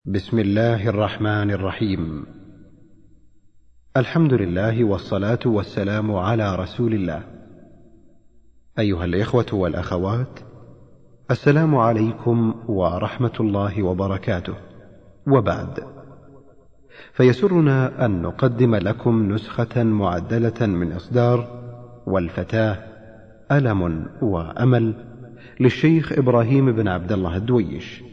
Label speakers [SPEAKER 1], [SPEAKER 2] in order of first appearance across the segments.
[SPEAKER 1] بسم الله الرحمن الرحيم. الحمد لله والصلاة والسلام على رسول الله. أيها الإخوة والأخوات، السلام عليكم ورحمة الله وبركاته. وبعد، فيسرنا أن نقدم لكم نسخة معدلة من إصدار والفتاة ألم وأمل للشيخ إبراهيم بن عبد الله الدويش،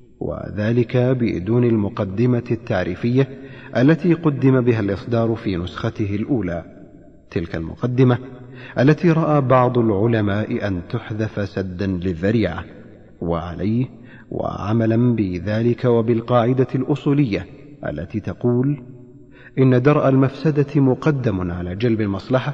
[SPEAKER 1] وذلك بدون المقدمة التعريفية التي قدم بها الإصدار في نسخته الأولى، تلك المقدمة التي رأى بعض العلماء أن تحذف سدا للذريعة، وعليه وعملا بذلك وبالقاعدة الأصولية التي تقول إن درء المفسدة مقدم على جلب المصلحة،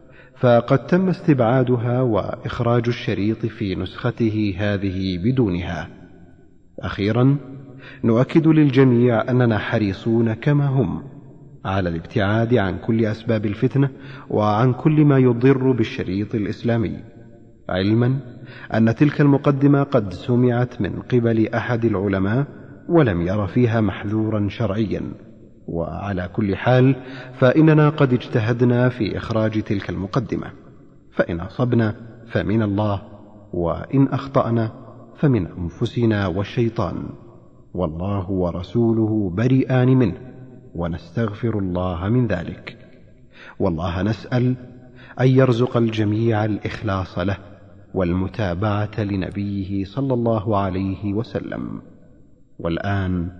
[SPEAKER 1] فقد تم استبعادها وإخراج الشريط في نسخته هذه بدونها. أخيرا، نؤكد للجميع أننا حريصون كما هم على الابتعاد عن كل أسباب الفتنة وعن كل ما يضر بالشريط الإسلامي، علما أن تلك المقدمة قد سمعت من قبل أحد العلماء ولم ير فيها محذورا شرعيا. وعلى كل حال، فإننا قد اجتهدنا في إخراج تلك المقدمة، فإن أصبنا فمن الله، وإن أخطأنا فمن أنفسنا والشيطان، والله ورسوله بريئان منه، ونستغفر الله من ذلك. والله نسأل أن يرزق الجميع الإخلاص له والمتابعة لنبيه صلى الله عليه وسلم. والآن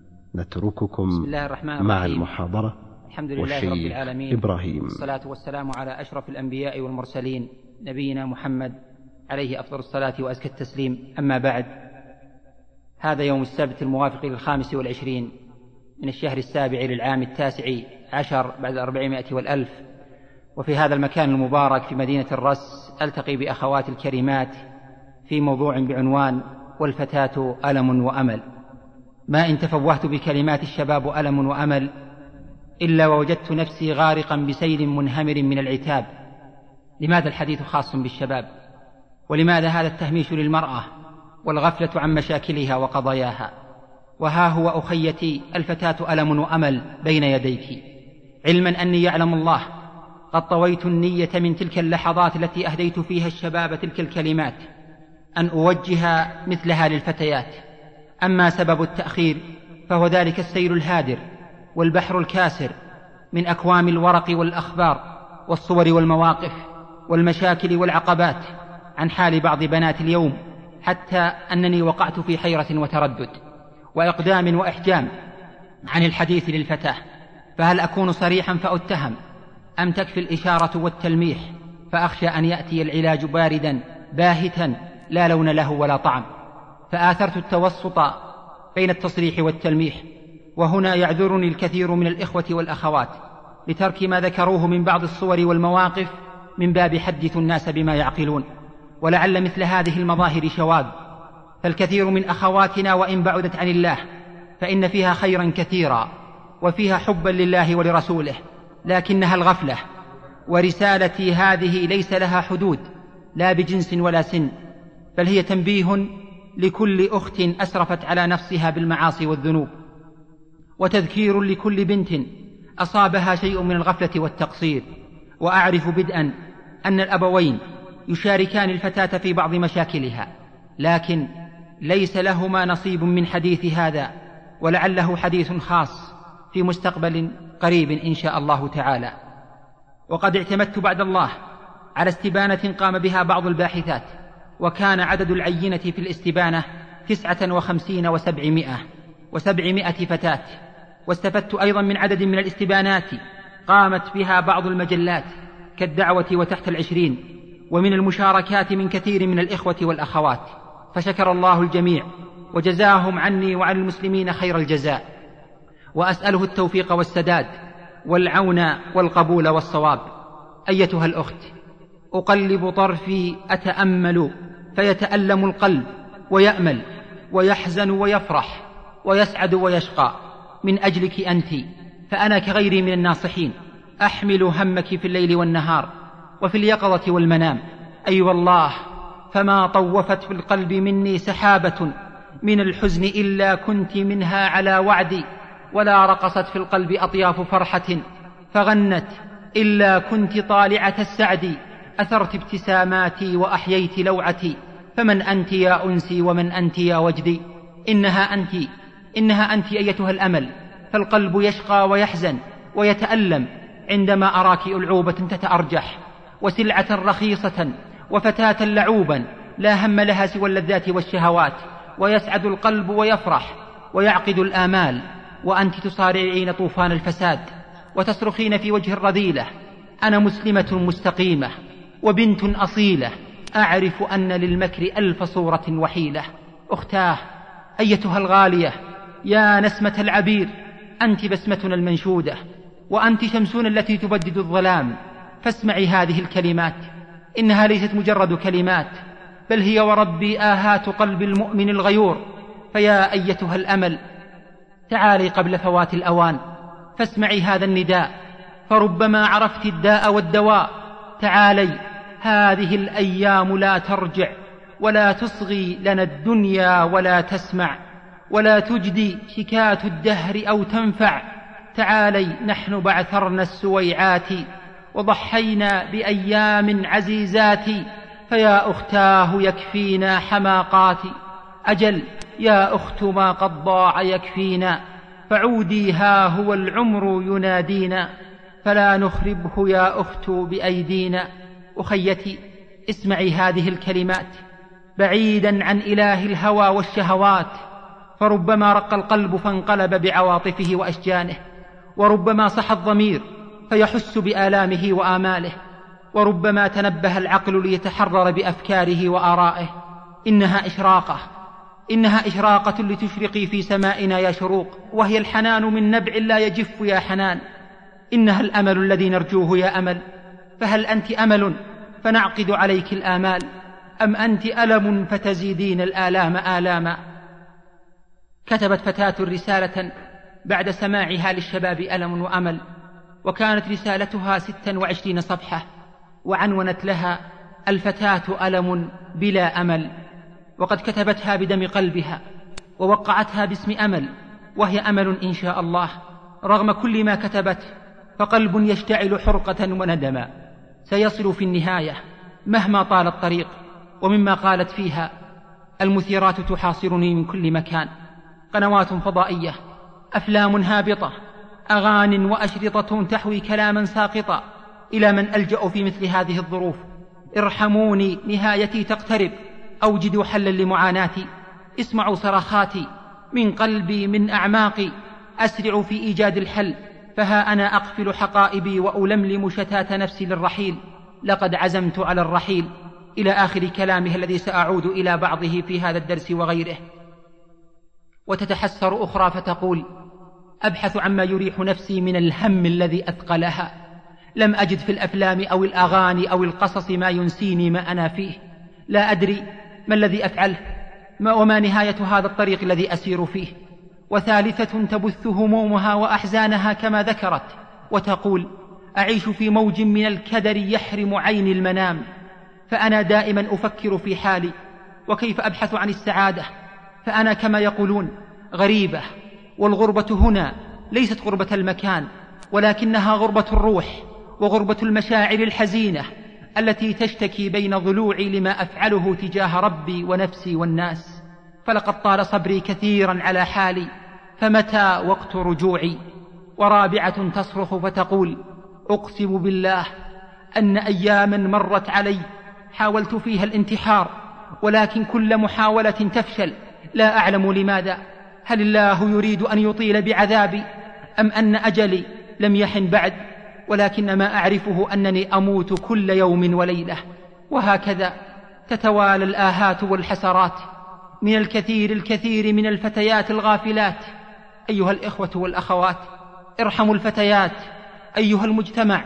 [SPEAKER 1] نترككم مع المحاضرة.
[SPEAKER 2] الحمد لله رب العالمين،
[SPEAKER 1] إبراهيم.
[SPEAKER 2] والصلاة والسلام على أشرف الأنبياء والمرسلين، نبينا محمد عليه أفضل الصلاة وأزكى التسليم. أما بعد، هذا يوم السبت الموافق لل25 من الشهر السابع للعام 19 بعد 400 والألف، وفي هذا المكان المبارك في مدينة الرس ألتقي بأخوات الكريمات في موضوع بعنوان والفتاة ألم وأمل. ما إن تفوهت بكلمات الشباب ألم وأمل إلا ووجدت نفسي غارقا بسيل منهمر من العتاب. لماذا الحديث خاص بالشباب؟ ولماذا هذا التهميش للمرأة والغفلة عن مشاكلها وقضاياها؟ وها هو أخيتي الفتاة ألم وأمل بين يديك، علما أني يعلم الله قد طويت النية من تلك اللحظات التي أهديت فيها الشباب تلك الكلمات أن أوجه مثلها للفتيات. أما سبب التأخير فهو ذلك السيل الهادر والبحر الكاسر من أكوام الورق والأخبار والصور والمواقف والمشاكل والعقبات عن حال بعض بنات اليوم، حتى أنني وقعت في حيرة وتردد وإقدام وإحجام عن الحديث للفتاة. فهل أكون صريحا فأتهم، أم تكفي الإشارة والتلميح فأخشى أن يأتي العلاج باردا باهتا لا لون له ولا طعم؟ فآثرت التوسط بين التصريح والتلميح، وهنا يعذرني الكثير من الإخوة والأخوات لترك ما ذكروه من بعض الصور والمواقف من باب حدث الناس بما يعقلون. ولعل مثل هذه المظاهر شواذ، فالكثير من أخواتنا وإن بعدت عن الله فإن فيها خيرا كثيرا وفيها حبا لله ولرسوله، لكنها الغفلة. ورسالتي هذه ليس لها حدود لا بجنس ولا سن، بل هي تنبيه لكل أخت أسرفت على نفسها بالمعاصي والذنوب، وتذكير لكل بنت أصابها شيء من الغفلة والتقصير. وأعرف بدءا أن الأبوين يشاركان الفتاة في بعض مشاكلها، لكن ليس لهما نصيب من حديث هذا، ولعله حديث خاص في مستقبل قريب إن شاء الله تعالى. وقد اعتمدت بعد الله على استبانة قام بها بعض الباحثات، وكان عدد العينة في الاستبانة 59 و700 فتاة. واستفدت أيضا من عدد من الاستبانات قامت بها بعض المجلات كالدعوة وتحت 20، ومن المشاركات من كثير من الإخوة والأخوات، فشكر الله الجميع وجزاهم عني وعن المسلمين خير الجزاء. وأسأله التوفيق والسداد والعون والقبول والصواب. أيتها الأخت، أقلب طرفي أتأمل فيتألم القلب ويأمل ويحزن ويفرح ويسعد ويشقى من أجلك أنت، فأنا كغيري من الناصحين أحمل همك في الليل والنهار وفي اليقظة والمنام. أي والله، فما طوفت في القلب مني سحابة من الحزن إلا كنت منها على وعدي، ولا رقصت في القلب أطياف فرحة فغنت إلا كنت طالعة السعد. أثرت ابتساماتي وأحييت لوعتي، فمن أنت يا أنسي ومن أنت يا وجدي؟ إنها أنت أيتها الأمل، فالقلب يشقى ويحزن ويتألم عندما أراك ألعوبة تتأرجح، وسلعة رخيصة، وفتاة لعوبا لا هم لها سوى اللذات والشهوات، ويسعد القلب ويفرح ويعقد الآمال، وأنت تصارعين طوفان الفساد وتصرخين في وجه الرذيلة: أنا مسلمة مستقيمة وبنت أصيلة، أعرف أن للمكر ألف صورة وحيلة. أختاه أيتها الغالية، يا نسمة العبير، أنت بسمتنا المنشودة، وأنت شمسنا التي تبدد الظلام، فاسمعي هذه الكلمات، إنها ليست مجرد كلمات، بل هي وربي آهات قلب المؤمن الغيور. فيا أيتها الأمل، تعالي قبل فوات الأوان، فاسمعي هذا النداء، فربما عرفت الداء والدواء. تعالي، هذه الأيام لا ترجع، ولا تصغي لنا الدنيا ولا تسمع، ولا تجدي شكات الدهر أو تنفع. تعالي، نحن بعثرنا السويعات، وضحينا بأيام عزيزات، فيا أختاه يكفينا حماقات. أجل يا أخت ما قد ضاع يكفينا، فعودي ها هو العمر ينادينا، فلا نخربه يا أخت بأيدينا. أخيتي، اسمعي هذه الكلمات بعيدا عن إله الهوى والشهوات، فربما رق القلب فانقلب بعواطفه وأشجانه، وربما صح الضمير فيحس بآلامه وآماله، وربما تنبه العقل ليتحرر بأفكاره وآرائه. إنها إشراقة لتشرقي في سمائنا يا شروق، وهي الحنان من نبع لا يجف يا حنان. إنها الأمل الذي نرجوه يا أمل، فهل أنت أمل فنعقد عليك الآمال، أم أنت ألم فتزيدين الآلام آلاما؟ كتبت فتاة رسالة بعد سماعها للشباب ألم وأمل، وكانت رسالتها 26 صفحة، وعنونت لها: الفتاة ألم بلا أمل. وقد كتبتها بدم قلبها، ووقعتها باسم أمل، وهي أمل إن شاء الله. رغم كل ما كتبت، فقلب يشتعل حرقة وندما، سيصل في النهاية مهما طال الطريق. ومما قالت فيها: المثيرات تحاصرني من كل مكان، قنوات فضائية، أفلام هابطة، أغان وأشرطة تحوي كلاما ساقطا، إلى من ألجأ في مثل هذه الظروف؟ ارحموني، نهايتي تقترب، أوجدوا حلا لمعاناتي، اسمعوا صراخاتي من قلبي من أعماقي، أسرعوا في إيجاد الحل، فها أنا أقفل حقائبي وألملم شتات نفسي للرحيل، لقد عزمت على الرحيل. إلى آخر كلامه الذي سأعود إلى بعضه في هذا الدرس وغيره. وتتحسر أخرى فتقول: أبحث عما يريح نفسي من الهم الذي أثقلها، لم أجد في الأفلام أو الأغاني أو القصص ما ينسيني ما أنا فيه، لا أدري ما الذي أفعله وما نهاية هذا الطريق الذي أسير فيه. وثالثة تبث همومها وأحزانها كما ذكرت، وتقول: أعيش في موج من الكدر يحرم عيني المنام، فأنا دائما أفكر في حالي وكيف أبحث عن السعادة، فأنا كما يقولون غريبة. والغربة هنا ليست غربة المكان، ولكنها غربة الروح وغربة المشاعر الحزينة التي تشتكي بين ضلوعي لما أفعله تجاه ربي ونفسي والناس. فلقد طال صبري كثيرا على حالي، فمتى وقت رجوعي؟ ورابعة تصرخ فتقول: أقسم بالله أن أياما مرت علي حاولت فيها الانتحار، ولكن كل محاولة تفشل، لا أعلم لماذا. هل الله يريد أن يطيل بعذابي، أم أن أجلي لم يحن بعد؟ ولكن ما أعرفه أنني أموت كل يوم وليلة. وهكذا تتوالى الآهات والحسرات من الكثير من الفتيات الغافلات. أيها الإخوة والأخوات، ارحموا الفتيات. أيها المجتمع،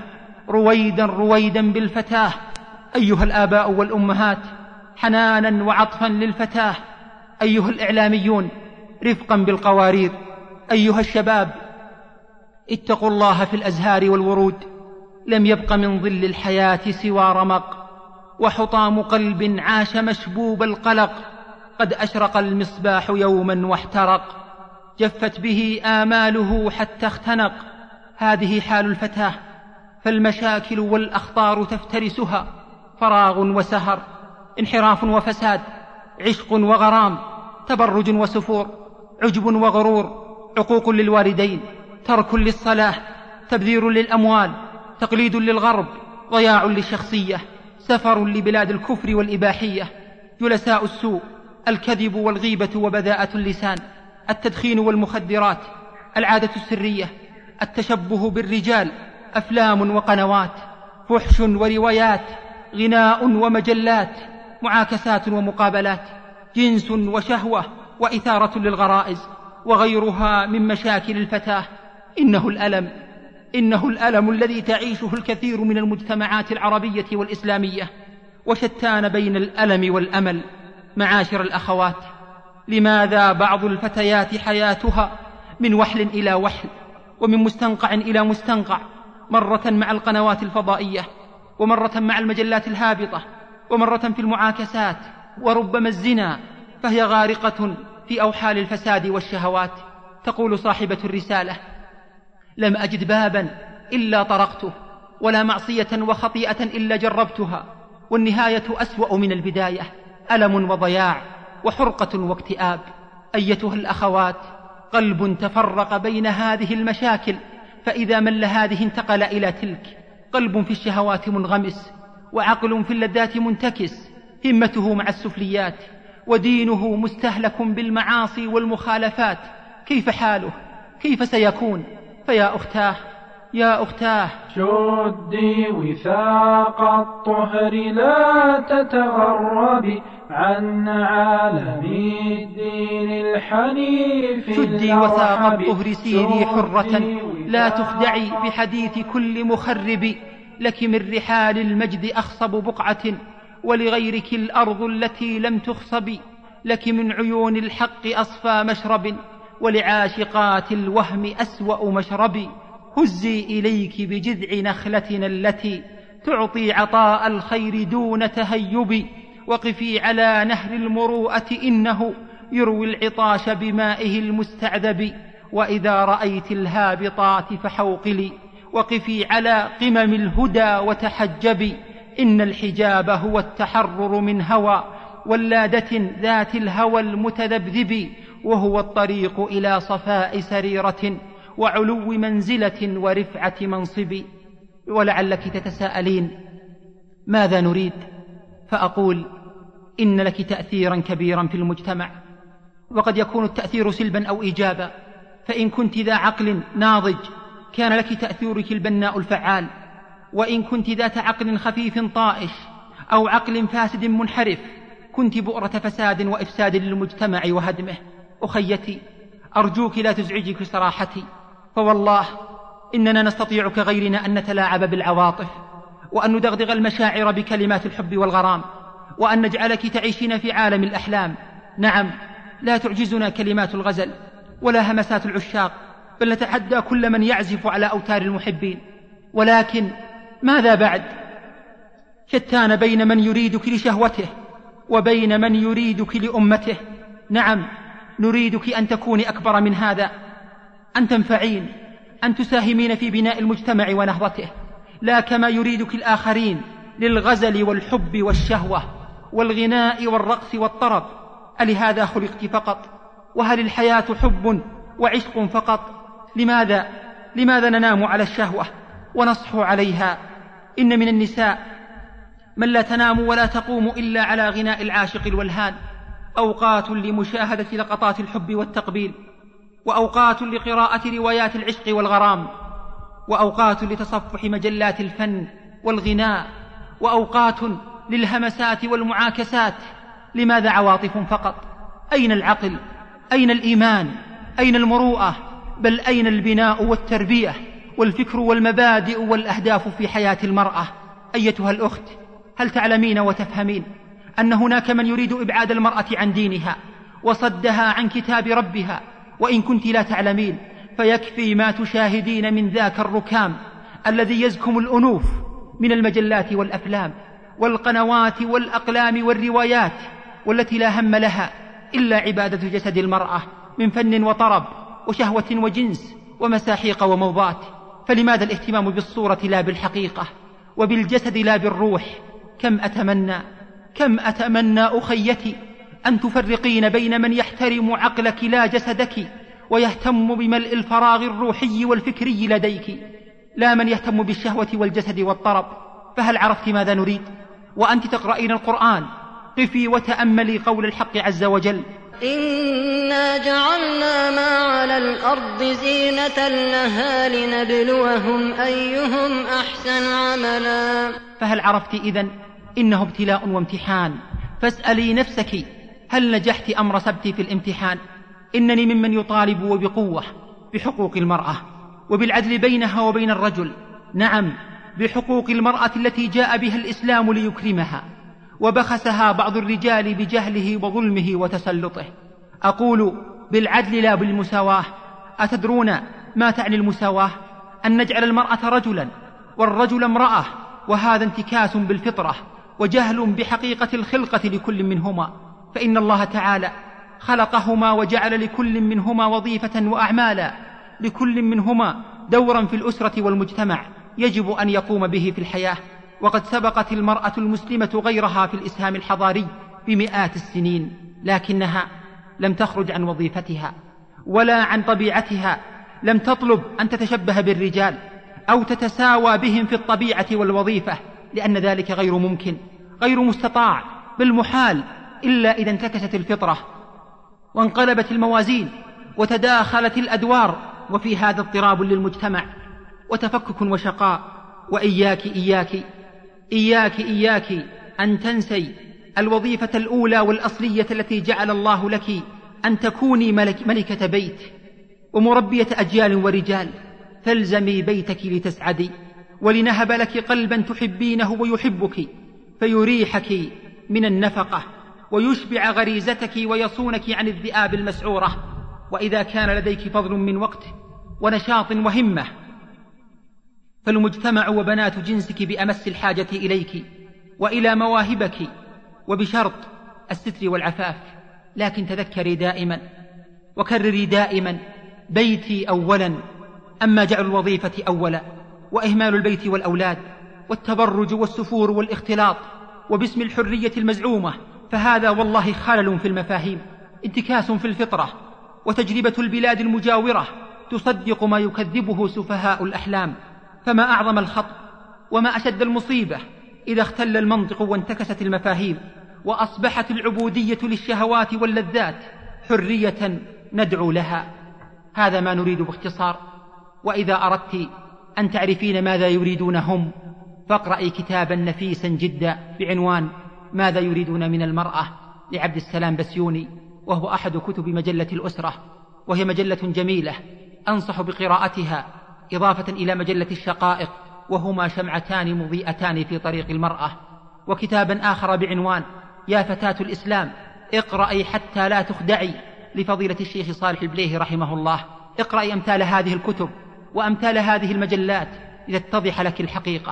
[SPEAKER 2] رويدا بالفتاة. أيها الآباء والأمهات، حنانا وعطفا للفتاة. أيها الإعلاميون، رفقا بالقوارير. أيها الشباب، اتقوا الله في الأزهار والورود، لم يبق من ظل الحياة سوى رمق، وحطام قلب عاش مشبوب القلق. قد أشرق المصباح يوما واحترق، جفت به آماله حتى اختنق. هذه حال الفتاة، فالمشاكل والأخطار تفترسها، فراغ وسهر، انحراف وفساد، عشق وغرام، تبرج وسفور، عجب وغرور، عقوق للوالدين، ترك للصلاة، تبذير للأموال، تقليد للغرب، ضياع للشخصية، سفر لبلاد الكفر والإباحية، جلساء السوء، الكذب والغيبة وبذاءة اللسان، التدخين والمخدرات، العادة السرية، التشبه بالرجال، أفلام وقنوات، فحش وروايات، غناء ومجلات، معاكسات ومقابلات، جنس وشهوة وإثارة للغرائز، وغيرها من مشاكل الفتاة. إنه الألم الذي تعيشه الكثير من المجتمعات العربية والإسلامية، وشتان بين الألم والأمل. معاشر الأخوات، لماذا بعض الفتيات حياتها من وحل إلى وحل، ومن مستنقع إلى مستنقع، مرة مع القنوات الفضائية، ومرة مع المجلات الهابطة، ومرة في المعاكسات، وربما الزنا، فهي غارقة في أوحال الفساد والشهوات. تقول صاحبة الرسالة: لم أجد بابا إلا طرقته، ولا معصية وخطيئة إلا جربتها، والنهاية أسوأ من البداية، ألم وضياع وحرقة واكتئاب. أيتها الأخوات، قلب تفرق بين هذه المشاكل، فإذا مل هذه انتقل إلى تلك، قلب في الشهوات منغمس، وعقل في اللذات منتكس، همته مع السفليات، ودينه مستهلك بالمعاصي والمخالفات. كيف حاله؟ كيف سيكون؟ فيا أختاه، يا أختاه،
[SPEAKER 3] شدي وثاق الطهر، لا تتغربي عن عالم الدين الحنيف.
[SPEAKER 2] شدي وثاق الطهر، سيري حرة، لا تخدعي بحديث كل مخرب. لك من رحال المجد أخصب بقعة، ولغيرك الأرض التي لم تخصب. لك من عيون الحق أصفى مشرب، ولعاشقات الوهم أسوأ مشرب. هزي إليك بجذع نخلتنا التي تعطي عطاء الخير دون تهيب. وقفي على نهر المروءة، إنه يروي العطاش بمائه المستعذب. وإذا رأيت الهابطات فحوقلي، وقفي على قمم الهدى وتحجبي. إن الحجاب هو التحرر من هوى ولادة ذات الهوى المتذبذب، وهو الطريق إلى صفاء سريرة وعلو منزلة ورفعة منصب. ولعلك تتساءلين: ماذا نريد؟ فأقول: إن لك تأثيرا كبيرا في المجتمع، وقد يكون التأثير سلبا أو إيجابا. فإن كنت ذا عقل ناضج كان لك تأثيرك البناء الفعال، وإن كنت ذات عقل خفيف طائش أو عقل فاسد منحرف كنت بؤرة فساد وإفساد للمجتمع وهدمه. أخيتي، أرجوك لا تزعجك صراحتي، فوالله إننا نستطيع كغيرنا أن نتلاعب بالعواطف، وأن ندغدغ المشاعر بكلمات الحب والغرام، وأن نجعلك تعيشين في عالم الأحلام. نعم، لا تعجزنا كلمات الغزل ولا همسات العشاق، بل نتحدى كل من يعزف على أوتار المحبين. ولكن ماذا بعد؟ شتان بين من يريدك لشهوته وبين من يريدك لأمته. نعم، نريدك أن تكوني أكبر من هذا، أن تنفعين، أن تساهمين في بناء المجتمع ونهضته، لا كما يريدك الآخرين للغزل والحب والشهوة والغناء والرقص والطرب. ألهذا خلقت فقط؟ وهل الحياة حب وعشق فقط؟ لماذا ننام على الشهوة ونصحو عليها؟ إن من النساء من لا تنام ولا تقوم إلا على غناء العاشق الولهان، أوقات لمشاهدة لقطات الحب والتقبيل، وأوقات لقراءة روايات العشق والغرام، وأوقات لتصفح مجلات الفن والغناء، وأوقات للهمسات والمعاكسات. لماذا عواطف فقط؟ أين العقل؟ أين الإيمان؟ أين المروءة؟ بل أين البناء والتربية والفكر والمبادئ والأهداف في حياة المرأة؟ أيتها الأخت، هل تعلمين وتفهمين أن هناك من يريد إبعاد المرأة عن دينها وصدها عن كتاب ربها؟ وإن كنت لا تعلمين فيكفي ما تشاهدين من ذاك الركام الذي يزكم الأنوف من المجلات والأفلام والقنوات والأقلام والروايات، والتي لا هم لها إلا عبادة جسد المرأة من فن وطرب وشهوة وجنس ومساحيق وموضات. فلماذا الاهتمام بالصورة لا بالحقيقة، وبالجسد لا بالروح؟ كم أتمنى أخيتي أن تفرقين بين من يحترم عقلك لا جسدك، ويهتم بملء الفراغ الروحي والفكري لديك، لا من يهتم بالشهوة والجسد والطرب. فهل عرفت ماذا نريد؟ وأنت تقرأين القرآن، قفي وتأملي قول الحق عز وجل:
[SPEAKER 4] إنا جعلنا ما على الأرض زينة لها لنبلوهم أيهم أحسن عملا.
[SPEAKER 2] فهل عرفت إذن إنه ابتلاء وامتحان؟ فاسألي نفسك: هل نجحت أم رسبت في الامتحان؟ إنني ممن يطالب وبقوة بحقوق المرأة وبالعدل بينها وبين الرجل، نعم، بحقوق المرأة التي جاء بها الإسلام ليكرمها، وبخسها بعض الرجال بجهله وظلمه وتسلطه. أقول بالعدل لا بالمساواة. أتدرون ما تعني المساواة؟ أن نجعل المرأة رجلا والرجل امرأة، وهذا انتكاس بالفطرة وجهل بحقيقة الخلقة لكل منهما. فإن الله تعالى خلقهما وجعل لكل منهما وظيفة وأعمالا، لكل منهما دورا في الأسرة والمجتمع يجب أن يقوم به في الحياة. وقد سبقت المرأة المسلمة غيرها في الإسهام الحضاري بمئات السنين، لكنها لم تخرج عن وظيفتها ولا عن طبيعتها. لم تطلب أن تتشبه بالرجال أو تتساوى بهم في الطبيعة والوظيفة، لأن ذلك غير ممكن، غير مستطاع، بل محال، إلا إذا انتكست الفطرة وانقلبت الموازين وتداخلت الأدوار، وفي هذا اضطراب للمجتمع وتفكك وشقاء. وإياك أن تنسي الوظيفة الأولى والأصلية التي جعل الله لك، أن تكوني ملكة بيت ومربية أجيال ورجال. فالزمي بيتك لتسعدي، ولنهب لك قلبا تحبينه ويحبك، فيريحك من النفقة ويشبع غريزتك ويصونك عن الذئاب المسعورة. وإذا كان لديك فضل من وقت ونشاط وهمة، فالمجتمع وبنات جنسك بأمس الحاجة إليك وإلى مواهبك، وبشرط الستر والعفاف. لكن تذكري دائما وكرري دائما: بيتي أولا. أما جعل الوظيفة أولا وإهمال البيت والأولاد والتبرج والسفور والاختلاط وباسم الحرية المزعومة، فهذا والله خلل في المفاهيم، انتكاس في الفطرة، وتجربة البلاد المجاورة تصدق ما يكذبه سفهاء الأحلام. فما أعظم الخطأ وما أشد المصيبة إذا اختل المنطق وانتكست المفاهيم، وأصبحت العبودية للشهوات واللذات حرية ندعو لها. هذا ما نريد باختصار. وإذا أردت أن تعرفين ماذا يريدون هم، فاقرأي كتابا نفيسا جدا بعنوان ماذا يريدون من المرأة لعبد السلام بسيوني، وهو أحد كتب مجلة الأسرة، وهي مجلة جميلة أنصح بقراءتها، إضافة إلى مجلة الشقائق، وهما شمعتان مضيئتان في طريق المرأة. وكتابا آخر بعنوان يا فتاة الإسلام اقرأي حتى لا تخدعي، لفضيلة الشيخ صالح البليهي رحمه الله. اقرأي أمثال هذه الكتب وأمثال هذه المجلات لتتضح لك الحقيقة.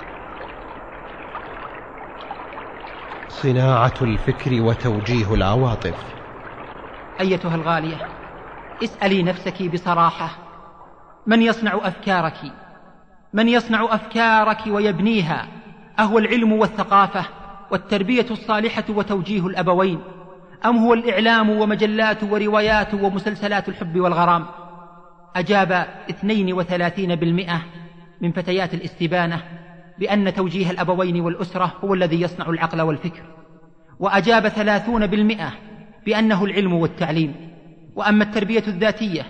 [SPEAKER 1] صناعة الفكر وتوجيه العواطف.
[SPEAKER 2] أيتها الغالية، اسألي نفسك بصراحة: من يصنع أفكارك؟ من يصنع أفكارك ويبنيها؟ أهو العلم والثقافة والتربية الصالحة وتوجيه الأبوين، أم هو الإعلام ومجلات وروايات ومسلسلات الحب والغرام؟ أجاب 32% من فتيات الاستبانة بأن توجيه الأبوين والأسرة هو الذي يصنع العقل والفكر، وأجاب 30% بأنه العلم والتعليم. وأما التربية الذاتية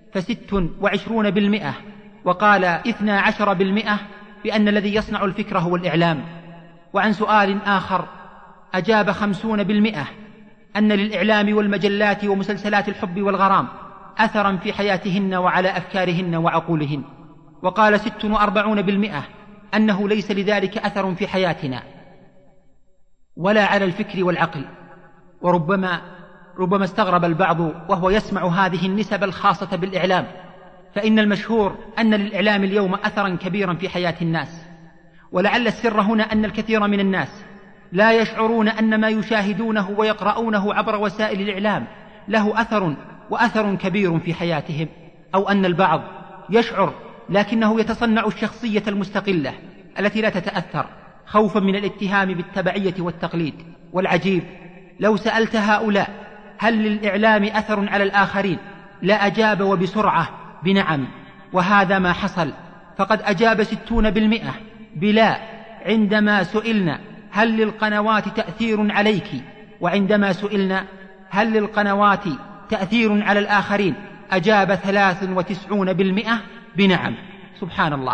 [SPEAKER 2] ف26%، وقال 12% بأن الذي يصنع الفكر هو الإعلام. وعن سؤال آخر أجاب 50% أن للإعلام والمجلات ومسلسلات الحب والغرام أثرا في حياتهن وعلى أفكارهن وعقولهن. وقال 46% أنه ليس لذلك أثر في حياتنا ولا على الفكر والعقل. وربما استغرب البعض وهو يسمع هذه النسب الخاصة بالإعلام، فإن المشهور أن للإعلام اليوم أثرا كبيرا في حياة الناس، ولعل السر هنا أن الكثير من الناس لا يشعرون أن ما يشاهدونه ويقرؤونه عبر وسائل الإعلام له أثر وأثر كبير في حياتهم، أو أن البعض يشعر لكنه يتصنع الشخصية المستقلة التي لا تتأثر خوفا من الاتهام بالتبعية والتقليد. والعجيب لو سألت هؤلاء هل للإعلام أثر على الآخرين لا أجاب وبسرعة بنعم، وهذا ما حصل. فقد أجاب 60% بلا عندما سئلنا هل للقنوات تأثير عليك، وعندما سئلنا هل للقنوات تأثير على الآخرين أجاب 93% بنعم. سبحان الله.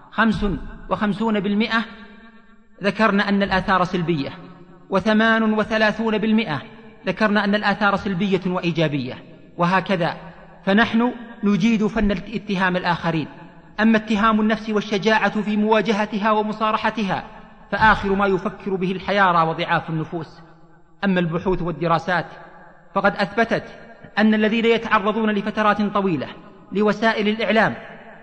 [SPEAKER 2] 55% ذكرنا أن الآثار سلبية، و38% ذكرنا أن الآثار سلبية وإيجابية، وهكذا. فنحن نجيد فن اتهام الآخرين، أما اتهام النفس والشجاعة في مواجهتها ومصارحتها فآخر ما يفكر به الحيارى وضعاف النفوس. أما البحوث والدراسات فقد أثبتت أن الذين يتعرضون لفترات طويلة لوسائل الإعلام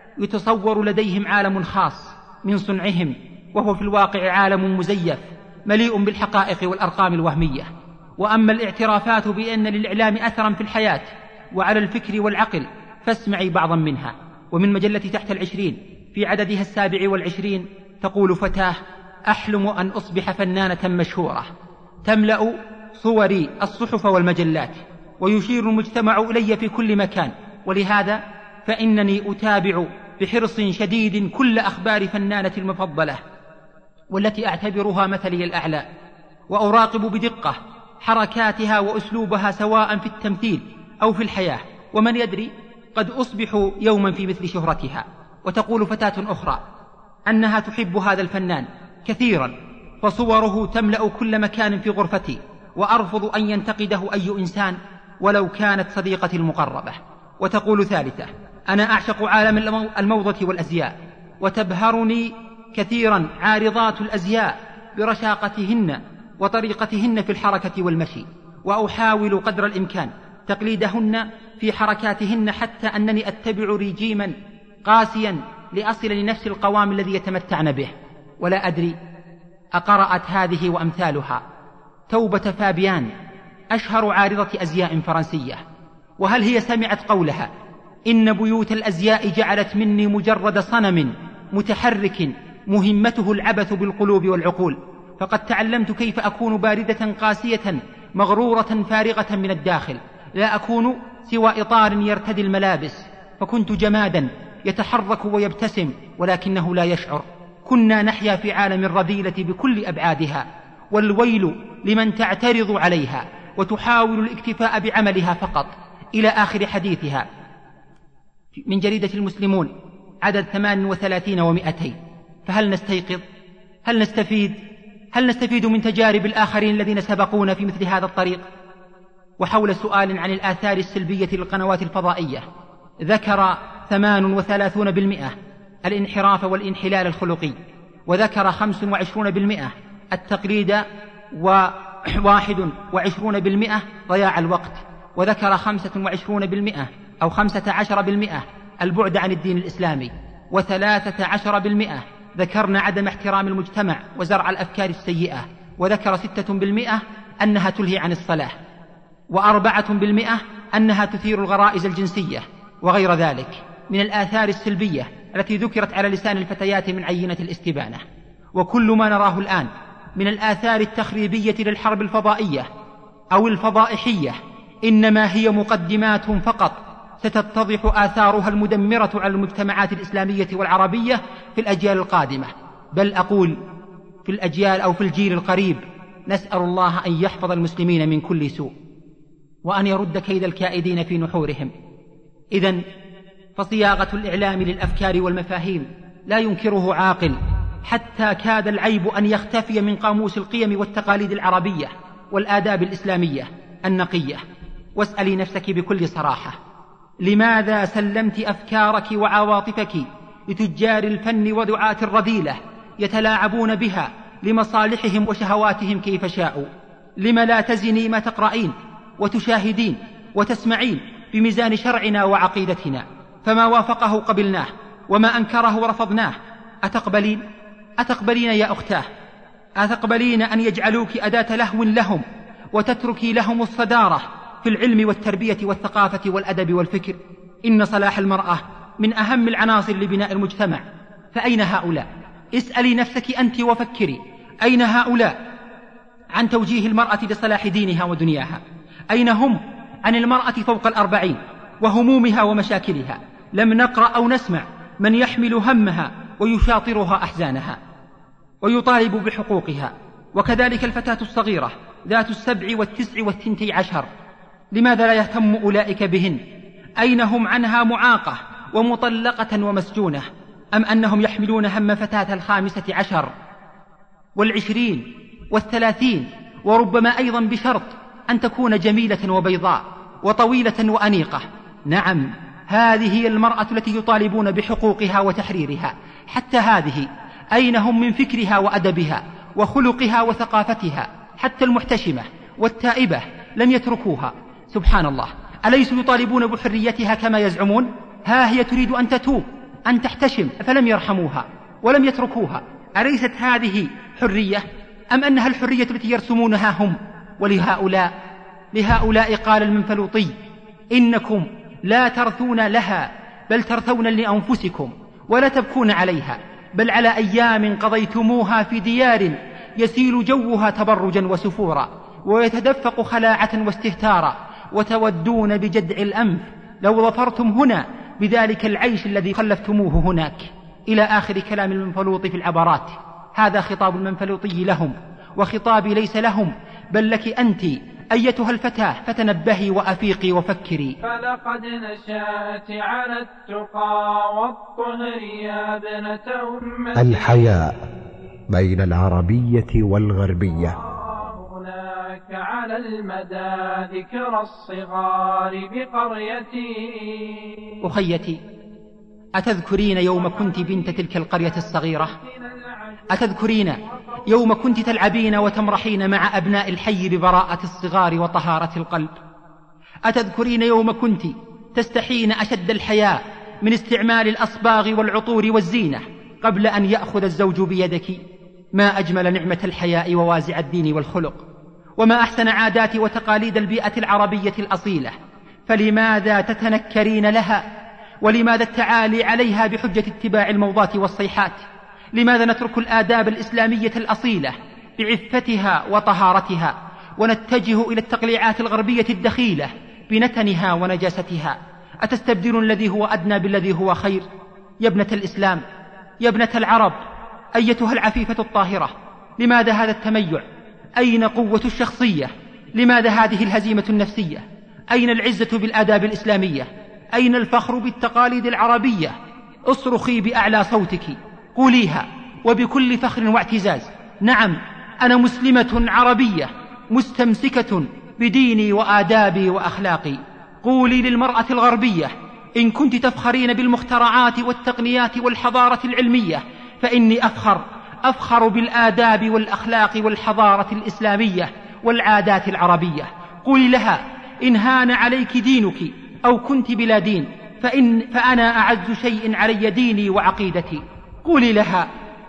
[SPEAKER 2] يتصور لديهم عالم خاص من صنعهم، وهو في الواقع عالم مزيف مليء بالحقائق والأرقام الوهمية. وأما الاعترافات بأن للإعلام أثرا في الحياة وعلى الفكر والعقل فاسمعي بعضا منها. ومن مجلة تحت 20 في عددها 27 تقول فتاة: أحلم أن أصبح فنانة مشهورة تملأ صوري الصحف والمجلات، ويشير المجتمع إلي في كل مكان، ولهذا فإنني أتابع بحرص شديد كل أخبار فنانة المفضلة والتي أعتبرها مثلي الأعلى، وأراقب بدقة حركاتها وأسلوبها سواء في التمثيل أو في الحياة، ومن يدري قد أصبح يوما في مثل شهرتها. وتقول فتاة أخرى أنها تحب هذا الفنان كثيرا، فصوره تملأ كل مكان في غرفتي، وأرفض أن ينتقده أي إنسان ولو كانت صديقتي المقربة. وتقول ثالثة: أنا أعشق عالم الموضة والأزياء، وتبهرني كثيرا عارضات الأزياء برشاقتهن وطريقتهن في الحركة والمشي، وأحاول قدر الإمكان تقليدهن في حركاتهن، حتى أنني أتبع رجيما قاسيا لأصل لنفس القوام الذي يتمتعن به. ولا أدري أقرأت هذه وأمثالها توبة فابيان أشهر عارضة أزياء فرنسية، وهل هي سمعت قولها: إن بيوت الأزياء جعلت مني مجرد صنم متحرك مهمته العبث بالقلوب والعقول، فقد تعلمت كيف أكون باردة قاسية مغرورة فارغة من الداخل، لا أكون سوى إطار يرتدي الملابس، فكنت جمادا يتحرك ويبتسم ولكنه لا يشعر. كنا نحيا في عالم الرذيلة بكل أبعادها، والويل لمن تعترض عليها وتحاول الاكتفاء بعملها فقط. إلى آخر حديثها من جريدة المسلمون عدد 38 و200. فهل نستيقظ؟ هل نستفيد من تجارب الآخرين الذين سبقونا في مثل هذا الطريق؟ وحول سؤال عن الآثار السلبية للقنوات الفضائية ذكر 38% الانحراف والانحلال الخلقي، وذكر 25% التقليد، و21% ضياع الوقت، وذكر 25% أو 15% البعد عن الدين الإسلامي، و13% ذكرنا عدم احترام المجتمع وزرع الأفكار السيئة، وذكر 6% أنها تلهي عن الصلاة، و4% أنها تثير الغرائز الجنسية، وغير ذلك من الآثار السلبية التي ذكرت على لسان الفتيات من عينة الاستبانة. وكل ما نراه الآن من الآثار التخريبية للحرب الفضائية أو الفضائحية إنما هي مقدمات فقط، ستتضح آثارها المدمرة على المجتمعات الإسلامية والعربية في الأجيال القادمة، بل أقول في الأجيال أو في الجيل القريب. نسأل الله أن يحفظ المسلمين من كل سوء، وأن يرد كيد الكائدين في نحورهم. إذن فصياغة الإعلام للأفكار والمفاهيم لا ينكره عاقل، حتى كاد العيب أن يختفي من قاموس القيم والتقاليد العربية والآداب الإسلامية النقية. واسألي نفسك بكل صراحة: لماذا سلمت أفكارك وعواطفك لتجار الفن ودعاة الرذيلة يتلاعبون بها لمصالحهم وشهواتهم كيف شاءوا؟ لم لا تزني ما تقرأين وتشاهدين وتسمعين بميزان شرعنا وعقيدتنا؟ فما وافقه قبلناه، وما أنكره رفضناه. أتقبلين يا أختاه أتقبلين أن يجعلوك أداة لهو لهم وتتركي لهم الصدارة في العلم والتربية والثقافة والأدب والفكر؟ إن صلاح المرأة من أهم العناصر لبناء المجتمع، فأين هؤلاء؟ اسألي نفسك أنت وفكري، أين هؤلاء عن توجيه المرأة لصلاح دينها ودنياها؟ أين هم عن المرأة فوق 40 وهمومها ومشاكلها؟ لم نقرأ أو نسمع من يحمل همها ويشاطرها أحزانها ويطالب بحقوقها. وكذلك الفتاة الصغيرة ذات 7 و9 و12، لماذا لا يهتم أولئك بهن؟ أين هم عنها معاقة ومطلقة ومسجونة؟ أم أنهم يحملون هم فتاة 15 و20 و30، وربما أيضا بشرط أن تكون جميلة وبيضاء وطويلة وأنيقة؟ نعم، هذه هي المرأة التي يطالبون بحقوقها وتحريرها. حتى هذه أين هم من فكرها وأدبها وخلقها وثقافتها؟ حتى المحتشمة والتائبة لم يتركوها. سبحان الله، أليسوا يطالبون بحريتها كما يزعمون؟ ها هي تريد أن تتوب، أن تحتشم، فلم يرحموها ولم يتركوها. أليست هذه حرية؟ أم أنها الحرية التي يرسمونها هم؟ لهؤلاء قال المنفلوطي: إنكم لا ترثون لها بل ترثون لأنفسكم، ولا تبكون عليها بل على أيام قضيتموها في ديار يسيل جوها تبرجا وسفورا، ويتدفق خلاعة واستهتارا، وتودون بجدع الأنف لو ظفرتم هنا بذلك العيش الذي خلفتموه هناك. إلى آخر كلام المنفلوطي في العبارات. هذا خطاب المنفلوطي لهم، وخطابي ليس لهم بل لك أنت أيتها الفتاة، فتنبهي وأفيقي وفكري.
[SPEAKER 3] فلقد نشأت على التقى والطهر يا ابنة أمتي.
[SPEAKER 1] الحياء بين العربية والغربية.
[SPEAKER 3] هناك على المدى ذكر الصغار بقريتي.
[SPEAKER 2] أخيتي، أتذكرين يوم كنت بنت تلك القرية الصغيرة؟ أتذكرين يوم كنت تلعبين وتمرحين مع أبناء الحي ببراءة الصغار وطهارة القلب؟ أتذكرين يوم كنت تستحين أشد الحياء من استعمال الأصباغ والعطور والزينة قبل أن يأخذ الزوج بيدك؟ ما أجمل نعمة الحياء ووازع الدين والخلق، وما أحسن عادات وتقاليد البيئة العربية الأصيلة. فلماذا تتنكرين لها؟ ولماذا التعالي عليها بحجة اتباع الموضات والصيحات؟ لماذا نترك الآداب الإسلامية الأصيلة بعفتها وطهارتها ونتجه إلى التقليعات الغربية الدخيلة بنتنها ونجاستها؟ أتستبدلون الذي هو أدنى بالذي هو خير؟ يا ابنة الإسلام، يا ابنة العرب، أيتها العفيفة الطاهرة، لماذا هذا التميع؟ أين قوة الشخصية؟ لماذا هذه الهزيمة النفسية؟ أين العزة بالآداب الإسلامية؟ أين الفخر بالتقاليد العربية؟ اصرخي بأعلى صوتك، قوليها وبكل فخر واعتزاز: نعم، أنا مسلمة عربية مستمسكة بديني وآدابي وأخلاقي. قولي للمرأة الغربية: إن كنت تفخرين بالمخترعات والتقنيات والحضارة العلمية، فإني أفخر بالآداب والأخلاق والحضارة الإسلامية والعادات العربية. قولي لها: إن هان عليك دينك أو كنت بلا دين فأنا أعز شيء علي ديني وعقيدتي. قولي لها: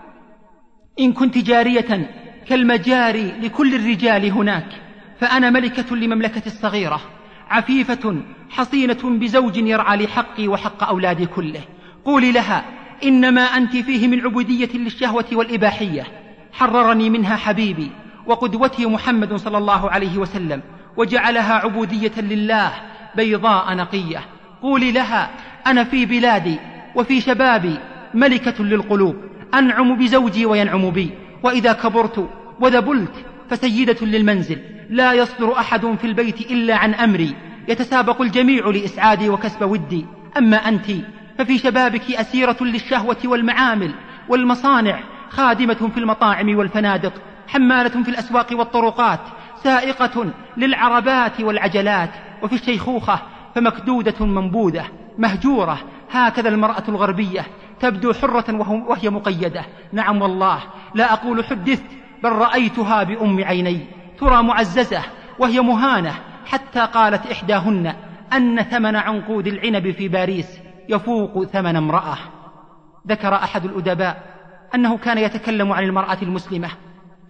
[SPEAKER 2] إن كنت جارية كالمجاري لكل الرجال هناك، فأنا ملكة لمملكتي الصغيرة، عفيفة حصينة بزوج يرعى لحقي وحق أولادي كله. قولي لها: إنما أنت فيه من عبودية للشهوة والإباحية، حررني منها حبيبي وقدوتي محمد صلى الله عليه وسلم، وجعلها عبودية لله بيضاء نقية. قولي لها: أنا في بلادي وفي شبابي ملكة للقلوب، أنعم بزوجي وينعم بي، وإذا كبرت وذبلت فسيدة للمنزل، لا يصدر أحد في البيت إلا عن أمري، يتسابق الجميع لإسعادي وكسب ودي. أما أنت ففي شبابك أسيرة للشهوة والمعامل والمصانع، خادمة في المطاعم والفنادق، حمالة في الأسواق والطرقات، سائقة للعربات والعجلات، وفي الشيخوخة فمكدودة منبوذة مهجورة. هكذا المرأة الغربية تبدو حرة وهي مقيدة. نعم والله، لا أقول حدثت، بل رأيتها بأم عيني، ترى معززة وهي مهانة، حتى قالت إحداهن أن ثمن عنقود العنب في باريس يفوق ثمن امرأة. ذكر أحد الأدباء أنه كان يتكلم عن المرأة المسلمة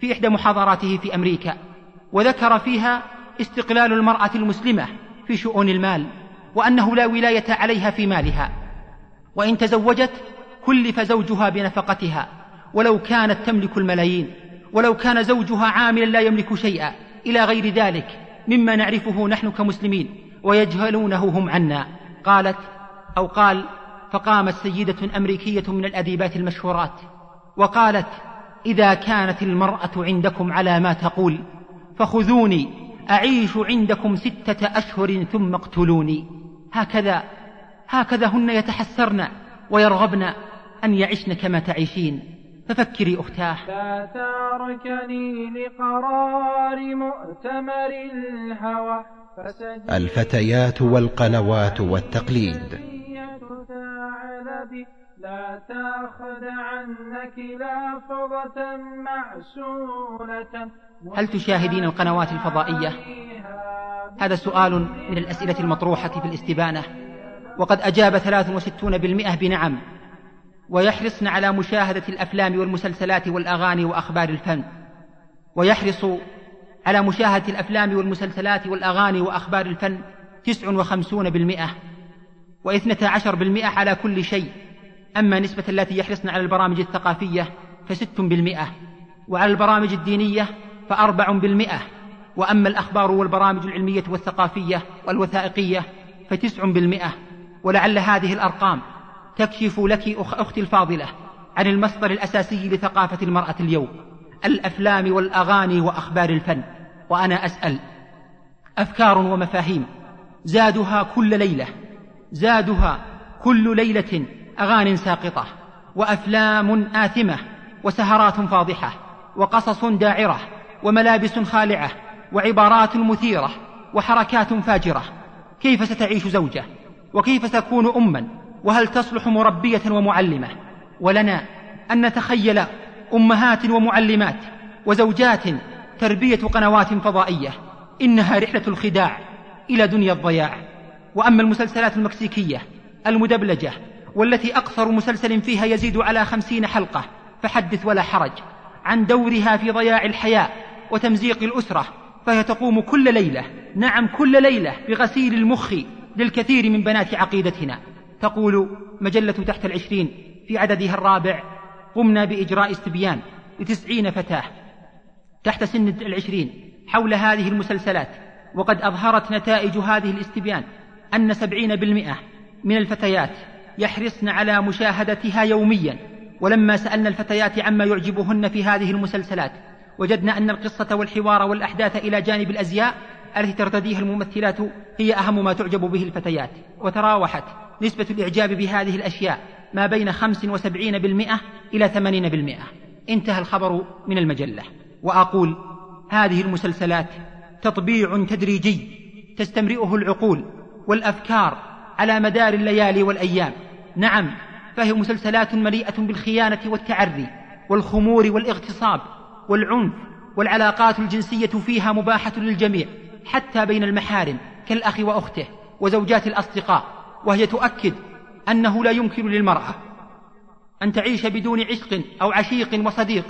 [SPEAKER 2] في إحدى محاضراته في أمريكا، وذكر فيها استقلال المرأة المسلمة في شؤون المال، وأنه لا ولاية عليها في مالها، وإن تزوجت كلف زوجها بنفقتها ولو كانت تملك الملايين، ولو كان زوجها عاملا لا يملك شيئا، إلى غير ذلك مما نعرفه نحن كمسلمين ويجهلونه هم عنا. قال فقامت سيدة أمريكية من الأديبات المشهورات وقالت: إذا كانت المرأة عندكم على ما تقول فخذوني أعيش عندكم 6 أشهر ثم اقتلوني. هكذا هن يتحسرن ويرغبن أن يعشن كما تعيشين. ففكري أختاه.
[SPEAKER 3] لا تركني لقرار مؤتمر الهوى.
[SPEAKER 1] الفتيات والقنوات والتقليد.
[SPEAKER 3] لا تأخذ عنك لافظة معسولة.
[SPEAKER 2] هل تشاهدين القنوات الفضائية؟ هذا سؤال من الأسئلة المطروحة في الاستبانة، وقد أجاب 63% بنعم، ويحرصن على مشاهدة الأفلام والمسلسلات والأغاني وأخبار الفن. ويحرص على مشاهدة الأفلام والمسلسلات والأغاني وأخبار الفن 59%، و12% على كل شيء. أما نسبة التي يحرصن على البرامج الثقافية ف6%، وعلى البرامج الدينية ف4%، وأما الأخبار والبرامج العلمية والثقافية والوثائقية ف9%. ولعل هذه الأرقام تكشف لك أختي الفاضلة عن المصدر الأساسي لثقافة المرأة اليوم: الأفلام والأغاني وأخبار الفن. وأنا أسأل: أفكار ومفاهيم زادها كل ليلة أغاني ساقطة، وأفلام آثمة، وسهرات فاضحة، وقصص داعرة، وملابس خالعة، وعبارات مثيرة، وحركات فاجرة. كيف ستعيش زوجة؟ وكيف تكون أما؟ وهل تصلح مربية ومعلمة؟ ولنا أن نتخيل أمهات ومعلمات وزوجات تربية قنوات فضائية. إنها رحلة الخداع إلى دنيا الضياع. وأما المسلسلات المكسيكية المدبلجة، والتي أقصر مسلسل فيها يزيد على 50 حلقة، فحدث ولا حرج عن دورها في ضياع الحياة وتمزيق الأسرة. فهي تقوم كل ليلة بغسيل المخ للكثير من بنات عقيدتنا. تقول مجلة تحت 20 في عددها 4: قمنا بإجراء استبيان ل90 فتاة تحت سن 20 حول هذه المسلسلات، وقد أظهرت نتائج هذه الاستبيان أن 70% من الفتيات يحرصن على مشاهدتها يوميا. ولما سألنا الفتيات عما يعجبهن في هذه المسلسلات، وجدنا أن القصة والحوار والأحداث إلى جانب الأزياء التي ترتديها الممثلات هي أهم ما تعجب به الفتيات. وتراوحت نسبة الإعجاب بهذه الأشياء ما بين 75% إلى 80%. انتهى الخبر من المجلة. وأقول: هذه المسلسلات تطبيع تدريجي تستمرئه العقول والأفكار على مدار الليالي والأيام. نعم، فهي مسلسلات مليئة بالخيانة والتعري والخمور والاغتصاب والعنف، والعلاقات الجنسية فيها مباحة للجميع، حتى بين المحارم كالأخ وأخته وزوجات الأصدقاء. وهي تؤكد أنه لا يمكن للمرأة أن تعيش بدون عشق أو عشيق وصديق،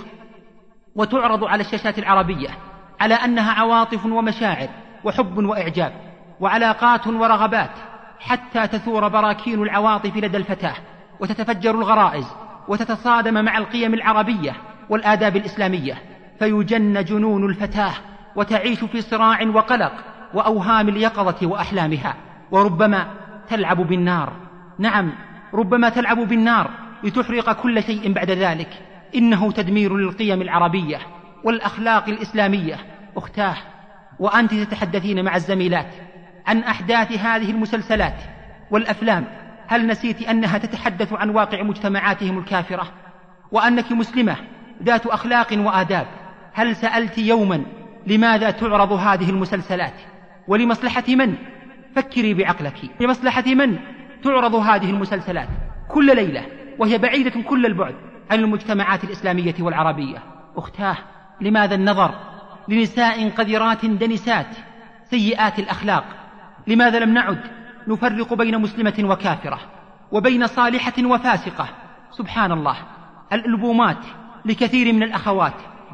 [SPEAKER 2] وتعرض على الشاشات العربية على أنها عواطف ومشاعر وحب وإعجاب وعلاقات ورغبات، حتى تثور براكين العواطف لدى الفتاة، وتتفجر الغرائز، وتتصادم مع القيم العربية والآداب الإسلامية، فيجن جنون الفتاة وتعيش في صراع وقلق وأوهام اليقظة وأحلامها. وربما تلعب بالنار. نعم، ربما تلعب بالنار لتحرق كل شيء بعد ذلك. إنه تدمير للقيم العربية والأخلاق الإسلامية. أختاه، وأنت تتحدثين مع الزميلات عن أحداث هذه المسلسلات والأفلام، هل نسيت أنها تتحدث عن واقع مجتمعاتهم الكافرة؟ وأنك مسلمة ذات أخلاق وآداب. هل سألت يوما لماذا تعرض هذه المسلسلات؟ ولمصلحة من؟ فكري بعقلك، لمصلحة من تعرض هذه المسلسلات كل ليلة، وهي بعيدة كل البعد عن المجتمعات الإسلامية والعربية؟ أختاه، لماذا النظر لنساء قذرات دنسات سيئات الأخلاق؟ لماذا لم نعد نفرق بين مسلمة وكافرة، وبين صالحة وفاسقة؟ سبحان الله، الألبومات لكثير من الأخوات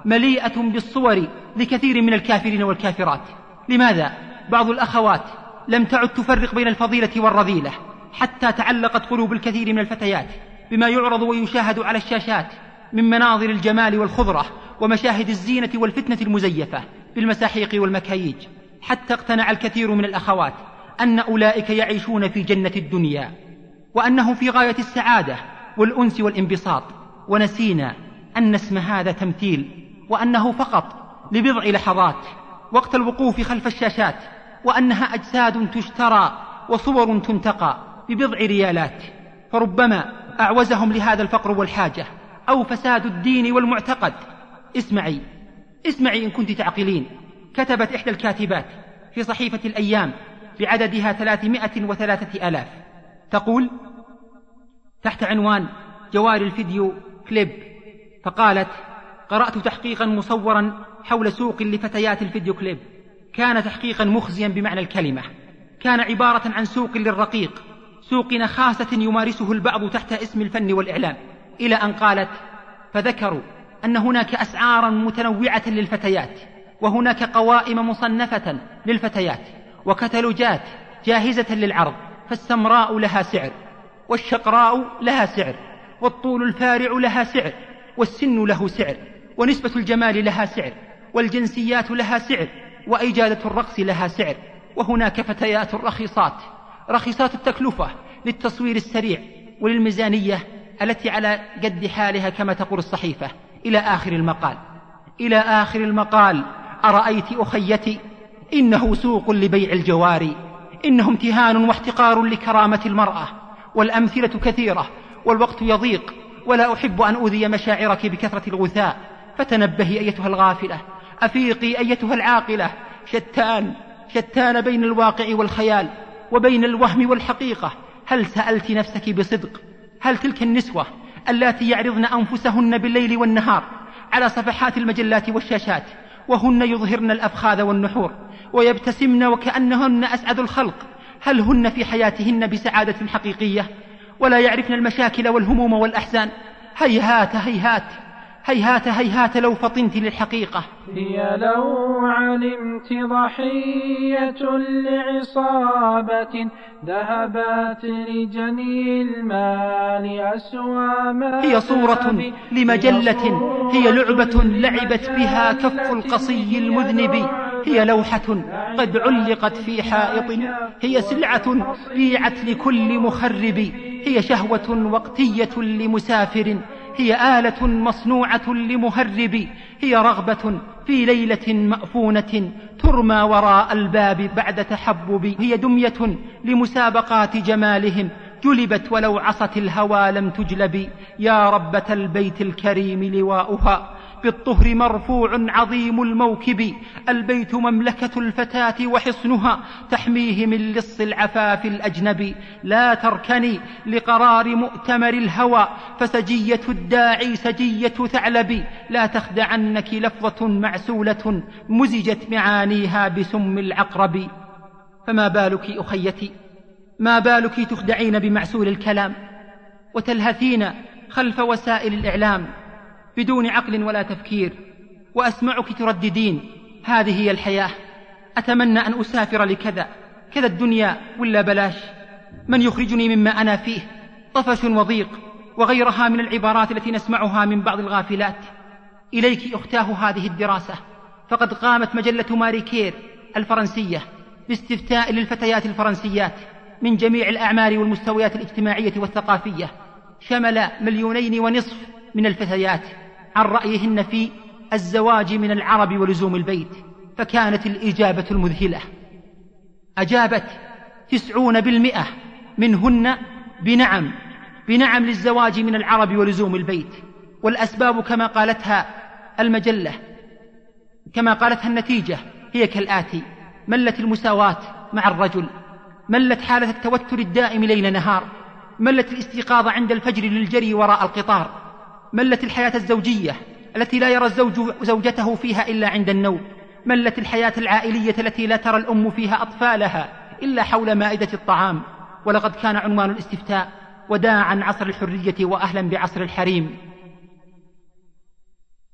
[SPEAKER 2] مليئة بالصور لكثير من الكافرين والكافرات. لماذا؟ بعض الأخوات لم تعد تفرق بين الفضيلة والرذيلة، حتى تعلقت قلوب الكثير من الفتيات بما يعرض ويشاهد على الشاشات من مناظر الجمال والخضرة ومشاهد الزينة والفتنة المزيفة بالمساحيق والمكاييج، حتى اقتنع الكثير من الأخوات أن أولئك يعيشون في جنة الدنيا، وأنهم في غاية السعادة والأنس والانبساط، ونسينا أن اسم هذا تمثيل، وأنه فقط لبضع لحظات وقت الوقوف خلف الشاشات، وأنها أجساد تشترى وصور تنتقى ببضع ريالات، فربما أعوزهم لهذا الفقر والحاجة أو فساد الدين والمعتقد. اسمعي إن كنت تعقلين. كتبت إحدى الكاتبات في صحيفة الأيام بعددها 303,000 تقول تحت عنوان جوار الفيديو كليب، فقالت: قرأت تحقيقا مصورا حول سوق لفتيات الفيديو كليب، كان تحقيقا مخزيا بمعنى الكلمة، كان عبارة عن سوق للرقيق، سوق نخاسة يمارسه البعض تحت اسم الفن والإعلام، إلى أن قالت: فذكروا أن هناك أسعارا متنوعة للفتيات، وهناك قوائم مصنفة للفتيات، وكتالوجات جاهزة للعرض، فالسمراء لها سعر، والشقراء لها سعر، والطول الفارع لها سعر، والسن له سعر، ونسبة الجمال لها سعر، والجنسيات لها سعر، وإجادة الرقص لها سعر، وهناك فتيات رخيصات التكلفة للتصوير السريع وللميزانية التي على قد حالها كما تقول الصحيفة، إلى آخر المقال. أرأيت أخيتي؟ إنه سوق لبيع الجواري، إنه امتهان واحتقار لكرامة المرأة، والأمثلة كثيرة والوقت يضيق، ولا أحب أن أؤذي مشاعرك بكثرة الغثاء، فتنبهي أيتها الغافلة، أفيقي أيتها العاقلة، شتان بين الواقع والخيال، وبين الوهم والحقيقة. هل سألت نفسك بصدق، هل تلك النسوة اللاتي يعرضن أنفسهن بالليل والنهار على صفحات المجلات والشاشات، وهن يظهرن الأفخاذ والنحور ويبتسمن وكأنهن أسعد الخلق، هل هن في حياتهن بسعادة حقيقية، ولا يعرفن المشاكل والهموم والأحزان؟ هيهات هيهات هيهات هيهات لو فطنت للحقيقة.
[SPEAKER 3] هي لو علمت ضحية لعصابة ذهبت لجني المال أسوى ما
[SPEAKER 2] هي صورة لمجلة، هي لعبة لعبت بها كف القصي المذنب، هي لوحة قد علقت في حائط، هي سلعة بيعت لكل مخرب، هي شهوة وقتية لمسافر، هي آلة مصنوعة لمهرب، هي رغبة في ليلة مأفونة ترمى وراء الباب بعد تحبب، هي دمية لمسابقات جمالهم جلبت ولو عصت الهوى لم تجلب. يا ربة البيت الكريم لواؤها بالطهر مرفوع عظيم الموكب، البيت مملكة الفتاة وحصنها تحميه من لص العفاف الأجنبي. لا تركني لقرار مؤتمر الهوى فسجية الداعي سجية ثعلب، لا تخدعنك لفظة معسولة مزجت معانيها بسم العقرب. فما بالك أخيتي، ما بالك تخدعين بمعسول الكلام وتلهثين خلف وسائل الإعلام بدون عقل ولا تفكير، وأسمعك ترددين: هذه هي الحياة، أتمنى أن أسافر لكذا كذا الدنيا ولا بلاش، من يخرجني مما أنا فيه، طفش وضيق، وغيرها من العبارات التي نسمعها من بعض الغافلات. إليك أختاه هذه الدراسة، فقد قامت مجلة ماري كير الفرنسية باستفتاء للفتيات الفرنسيات من جميع الأعمار والمستويات الاجتماعية والثقافية، شمل 2.5 مليون من الفتيات عن رأيهن في الزواج من العرب ولزوم البيت، فكانت الإجابة المذهلة، أجابت 90% منهن بنعم للزواج من العرب ولزوم البيت. والأسباب كما قالتها المجلة، كما قالتها النتيجة هي كالآتي: ملت المساواة مع الرجل، ملت حالة التوتر الدائم ليل نهار، ملت الاستيقاظ عند الفجر للجري وراء القطار، ملت الحياة الزوجية التي لا يرى الزوج زوجته فيها إلا عند النوم، ملت الحياة العائلية التي لا ترى الأم فيها أطفالها إلا حول مائدة الطعام. ولقد كان عنوان الاستفتاء: وداعا عصر الحرية وأهلا بعصر الحريم.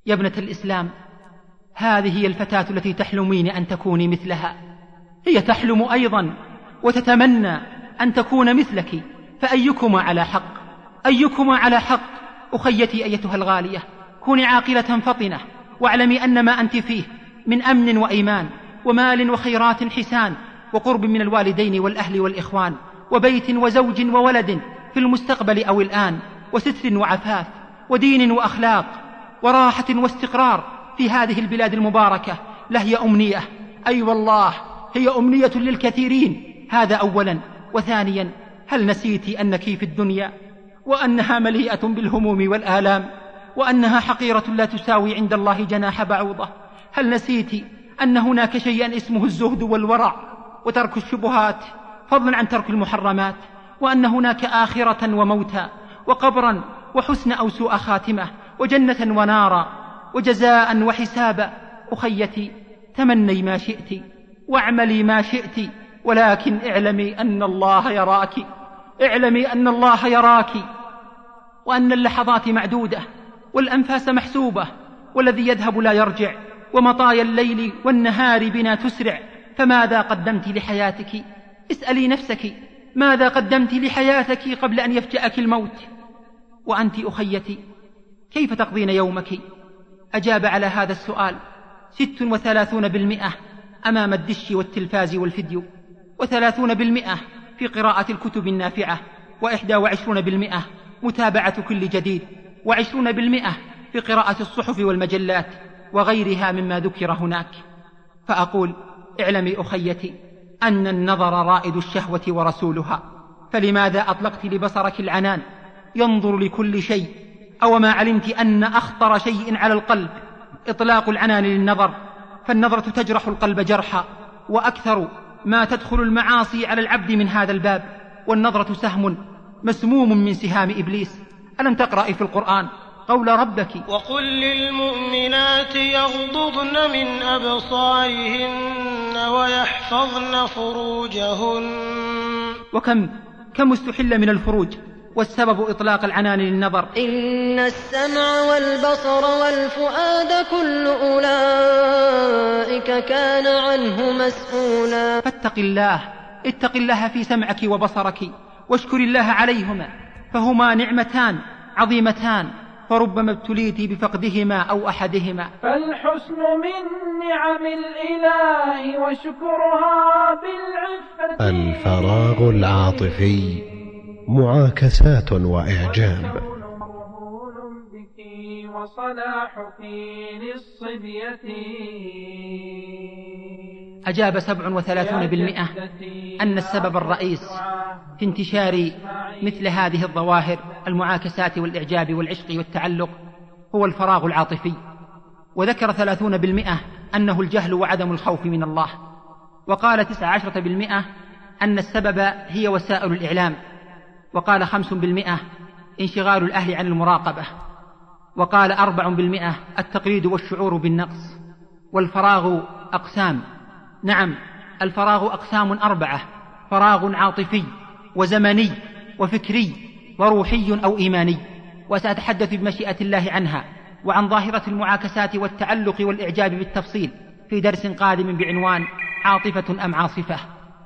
[SPEAKER 2] يا ابنة الإسلام، هذه هي الفتاة التي تحلمين أن تكوني مثلها. هي تحلم أيضا وتتمنى أن تكون مثلك، فأيكما على حق؟ أيكما على حق؟ أخيتي أيتها الغالية، كوني عاقلة فطنة، واعلمي أن ما أنت فيه من أمن وإيمان ومال وخيرات حسان وقرب من الوالدين والأهل والإخوان وبيت وزوج وولد في المستقبل أو الآن، وستر وعفاف ودين وأخلاق وراحة واستقرار في هذه البلاد المباركة، لهي أمنية، أي والله هي أمنية للكثيرين. هذا أولا. وثانيا، هل نسيت أنك في الدنيا وأنها مليئة بالهموم والآلام، وأنها حقيرة لا تساوي عند الله جناح بعوضة؟ هل نسيت أن هناك شيئا اسمه الزهد والورع وترك الشبهات فضلا عن ترك المحرمات، وأن هناك آخرة وموتا وقبرا وحسن أو سوء خاتمة وجنة ونارا وجزاء وحسابا؟ أخيتي، تمني ما شئت واعملي ما شئت، ولكن اعلمي أن الله يراك، اعلمي أن الله يراك، وأن اللحظات معدودة والأنفاس محسوبة، والذي يذهب لا يرجع، ومطايا الليل والنهار بنا تسرع. فماذا قدمت لحياتك؟ اسألي نفسك، ماذا قدمت لحياتك قبل أن يفجأك الموت؟ وأنت أخيتي، كيف تقضين يومك؟ أجاب على هذا السؤال 36% أمام الدش والتلفاز والفيديو، و30% في قراءة الكتب النافعة، و21% متابعة كل جديد، و20% في قراءة الصحف والمجلات وغيرها مما ذكر هناك. فأقول اعلمي أخيتي أن النظر رائد الشهوة ورسولها، فلماذا أطلقت لبصرك العنان ينظر لكل شيء؟ أو ما علمت أن أخطر شيء على القلب إطلاق العنان للنظر؟ فالنظرة تجرح القلب جرحا، وأكثر ما تدخل المعاصي على العبد من هذا الباب، والنظرة سهم مسموم من سهام إبليس. ألم تقرأي في القرآن قول ربك:
[SPEAKER 5] وقل للمؤمنات يغضضن من أبصارهن ويحفظن فروجهن. وكم
[SPEAKER 2] استحل من الفروج، والسبب إطلاق العنان للنظر.
[SPEAKER 4] إن السمع والبصر والفؤاد كل أولئك كان عنه مسؤولا.
[SPEAKER 2] اتق الله في سمعك وبصرك، واشكر الله عليهما، فهما نعمتان عظيمتان، فربما ابتليت بفقدهما أو أحدهما.
[SPEAKER 3] فالحسن من نعم الإله وشكرها بالعفة.
[SPEAKER 1] الفراغ العاطفي معاكسات وإعجاب.
[SPEAKER 3] وصلاحك للصبية.
[SPEAKER 2] أجاب 37% أن السبب الرئيس في انتشار مثل هذه الظواهر المعاكسات والإعجاب والعشق والتعلق هو الفراغ العاطفي. وذكر 30% أنه الجهل وعدم الخوف من الله. وقال 19% أن السبب هي وسائل الإعلام. وقال 5% انشغال الأهل عن المراقبة. وقال 4% التقليد والشعور بالنقص. والفراغ أقسام، نعم الفراغ أقسام 4: فراغ عاطفي وزمني وفكري وروحي أو إيماني. وسأتحدث بمشيئة الله عنها وعن ظاهرة المعاكسات والتعلق والإعجاب بالتفصيل في درس قادم بعنوان عاطفة أم عاصفة.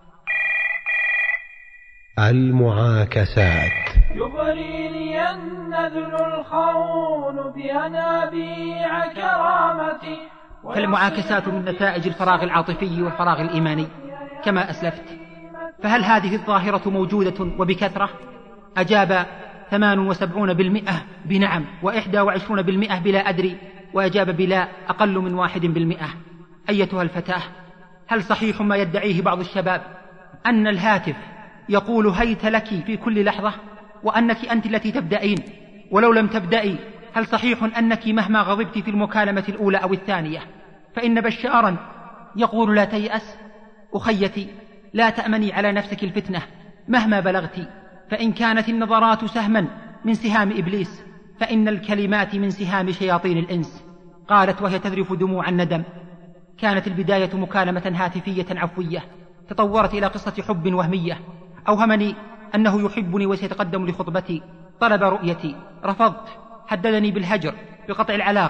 [SPEAKER 1] المعاكسات.
[SPEAKER 3] يغريني النذل الخون بأنابيع كرامتي.
[SPEAKER 2] فالمعاكسات من نتائج الفراغ العاطفي والفراغ الإيماني كما أسلفت. فهل هذه الظاهرة موجودة وبكثرة؟ أجاب 78% بنعم، و21% بلا أدري، وأجاب بلا أقل من 1%. أيتها الفتاة، هل صحيح ما يدعيه بعض الشباب أن الهاتف يقول هيت لك في كل لحظة، وأنك أنت التي تبدأين؟ ولو لم تبدأي، هل صحيح أنك مهما غضبت في المكالمة الأولى أو الثانية فإن بشارا يقول لا تيأس؟ أخيتي، لا تأمني على نفسك الفتنة مهما بلغت، فإن كانت النظرات سهما من سهام إبليس فإن الكلمات من سهام شياطين الإنس. قالت وهي تذرف دموع الندم: كانت البداية مكالمة هاتفية عفوية تطورت إلى قصة حب وهمية. أوهمني أنه يحبني وسيتقدم لخطبتي، طلب رؤيتي، رفضت، هددني بالهجر، بقطع العلاقة،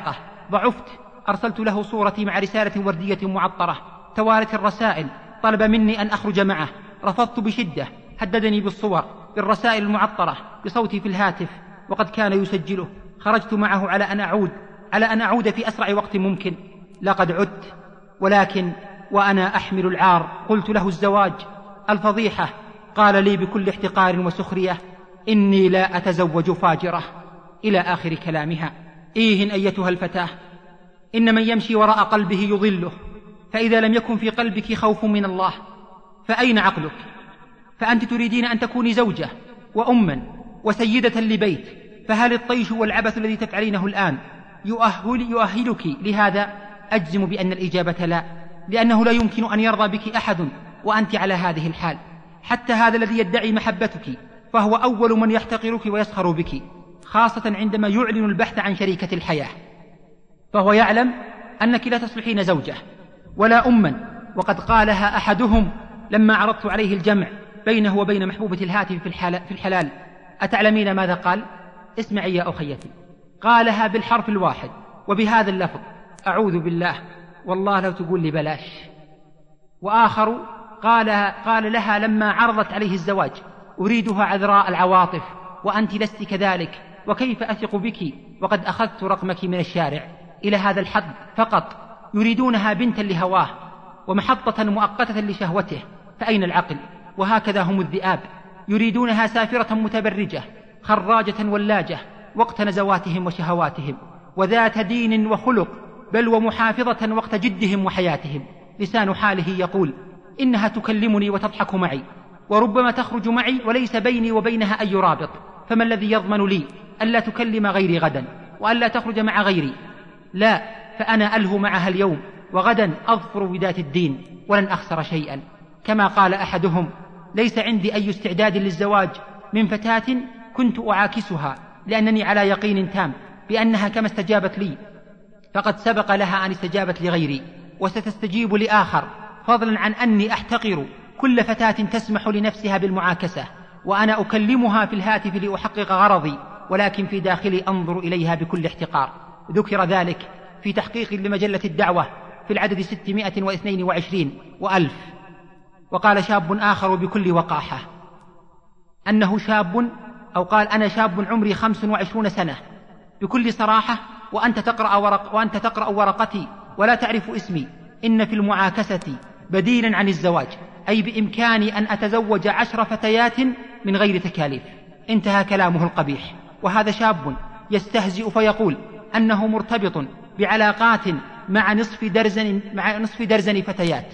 [SPEAKER 2] ضعفت، أرسلت له صورتي مع رسالة وردية معطرة، توالت الرسائل، طلب مني أن أخرج معه، رفضت بشدة، هددني بالصور، بالرسائل المعطرة، بصوتي في الهاتف، وقد كان يسجله. خرجت معه على أن أعود في أسرع وقت ممكن. لقد عدت، ولكن وأنا أحمل العار قلت له الزواج، الفضيحة. قال لي بكل احتقار وسخرية: إني لا أتزوج فاجرة، إلى آخر كلامها. إيه أيتها الفتاة، إن من يمشي وراء قلبه يضله، فإذا لم يكن في قلبك خوف من الله فأين عقلك؟ فأنت تريدين أن تكوني زوجة وأما وسيدة لبيت، فهل الطيش والعبث الذي تفعلينه الآن يؤهلك لهذا؟ أجزم بأن الإجابة لا، لأنه لا يمكن أن يرضى بك أحد وأنت على هذه الحال. حتى هذا الذي يدعي محبتك فهو أول من يحتقرك ويسخر بك، خاصة عندما يعلن البحث عن شريكة الحياة، فهو يعلم أنك لا تصلحين زوجة ولا أما. وقد قالها أحدهم لما عرضت عليه الجمع بينه وبين محبوبة الهاتف في الحلال. أتعلمين ماذا قال؟ اسمعي يا أخيتي، قالها بالحرف الواحد وبهذا اللفظ: أعوذ بالله، والله لو تقول لي بلاش. وآخر قال لها لما عرضت عليه الزواج: أريدها عذراء العواطف وأنت لست كذلك، وكيف أثق بك وقد أخذت رقمك من الشارع. إلى هذا الحد فقط يريدونها بنتا لهواه ومحطة مؤقتة لشهوته، فأين العقل؟ وهكذا هم الذئاب، يريدونها سافرة متبرجة خراجة ولاجة وقت نزواتهم وشهواتهم، وذات دين وخلق، بل ومحافظة وقت جدهم وحياتهم. لسان حاله يقول: إنها تكلمني وتضحك معي، وربما تخرج معي وليس بيني وبينها أي رابط، فما الذي يضمن لي ألا تكلم غيري غدا وألا تخرج مع غيري؟ لا، فأنا ألهو معها اليوم، وغدا أظفر بذات الدين ولن أخسر شيئا. كما قال أحدهم: ليس عندي أي استعداد للزواج من فتاة كنت أعاكسها، لأنني على يقين تام بأنها كما استجابت لي فقد سبق لها أن استجابت لغيري، وستستجيب لآخر، فضلا عن أني أحتقر كل فتاة تسمح لنفسها بالمعاكسة، وأنا أكلمها في الهاتف لأحقق غرضي، ولكن في داخلي أنظر إليها بكل احتقار. ذكر ذلك في تحقيق لمجلة الدعوة في العدد 622 و1000. وقال شاب آخر بكل وقاحة أنه شاب، أو قال: أنا شاب عمري 25 سنة، بكل صراحة، وأنت تقرأ ورقتي ولا تعرف اسمي. إن في المعاكسة بديلا عن الزواج، أي بإمكاني أن أتزوج 10 فتيات من غير تكاليف. انتهى كلامه القبيح. وهذا شاب يستهزئ فيقول أنه مرتبط بعلاقات مع نصف درزن فتيات.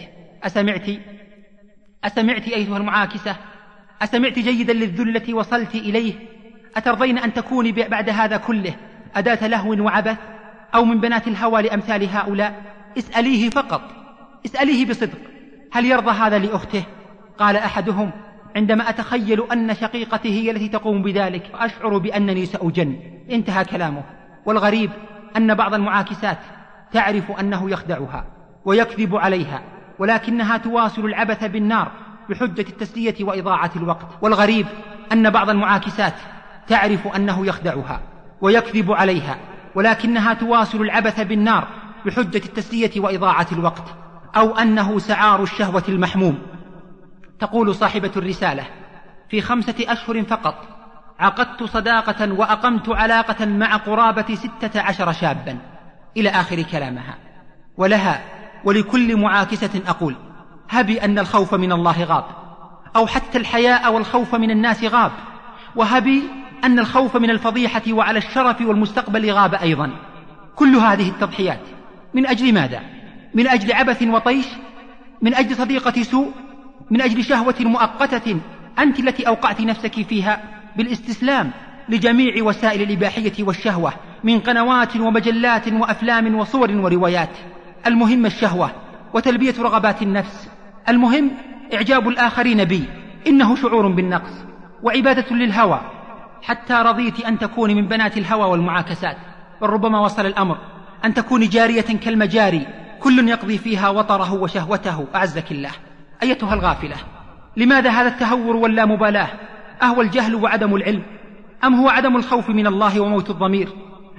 [SPEAKER 2] أسمعت أيها المعاكسة؟ أسمعت جيدا للذل التي وصلت إليه؟ أترضين أن تكوني بعد هذا كله أداة لهو وعبث، أو من بنات الهوى لأمثال هؤلاء؟ اسأليه فقط، اسأليه بصدق، هل يرضى هذا لأخته؟ قال أحدهم: عندما أتخيل أن شقيقتي هي التي تقوم بذلك أشعر بأنني سأجن. انتهى كلامه. والغريب أن بعض المعاكسات تعرف أنه يخدعها ويكذب عليها، ولكنها تواصل العبث بالنار بحجة التسلية وإضاعة الوقت. والغريب أن بعض المعاكسات تعرف أنه يخدعها ويكذب عليها، ولكنها تواصل العبث بالنار بحجة التسلية وإضاعة الوقت، أو أنه سعار الشهوة المحموم. تقول صاحبة الرسالة: في 5 أشهر فقط عقدت صداقة وأقمت علاقة مع قرابة 16 شابا، إلى آخر كلامها. ولها ولكل معاكسة أقول: هبي أن الخوف من الله غاب، أو حتى الحياء والخوف من الناس غاب، وهبي أن الخوف من الفضيحة وعلى الشرف والمستقبل غاب أيضا. كل هذه التضحيات من أجل ماذا؟ من أجل عبث وطيش؟ من أجل صديقة سوء؟ من أجل شهوة مؤقتة أنت التي أوقعت نفسك فيها بالاستسلام لجميع وسائل الإباحية والشهوة من قنوات ومجلات وأفلام وصور وروايات؟ المهم الشهوة وتلبية رغبات النفس، المهم إعجاب الآخرين بي، إنه شعور بالنقص وعبادة للهوى، حتى رضيت أن تكوني من بنات الهوى والمعاكسات. بل ربما وصل الأمر أن تكوني جارية كالمجاري، كل يقضي فيها وطره وشهوته. أعزك الله. أيتها الغافلة، لماذا هذا التهور واللامبالاة؟ أهو الجهل وعدم العلم، أم هو عدم الخوف من الله وموت الضمير؟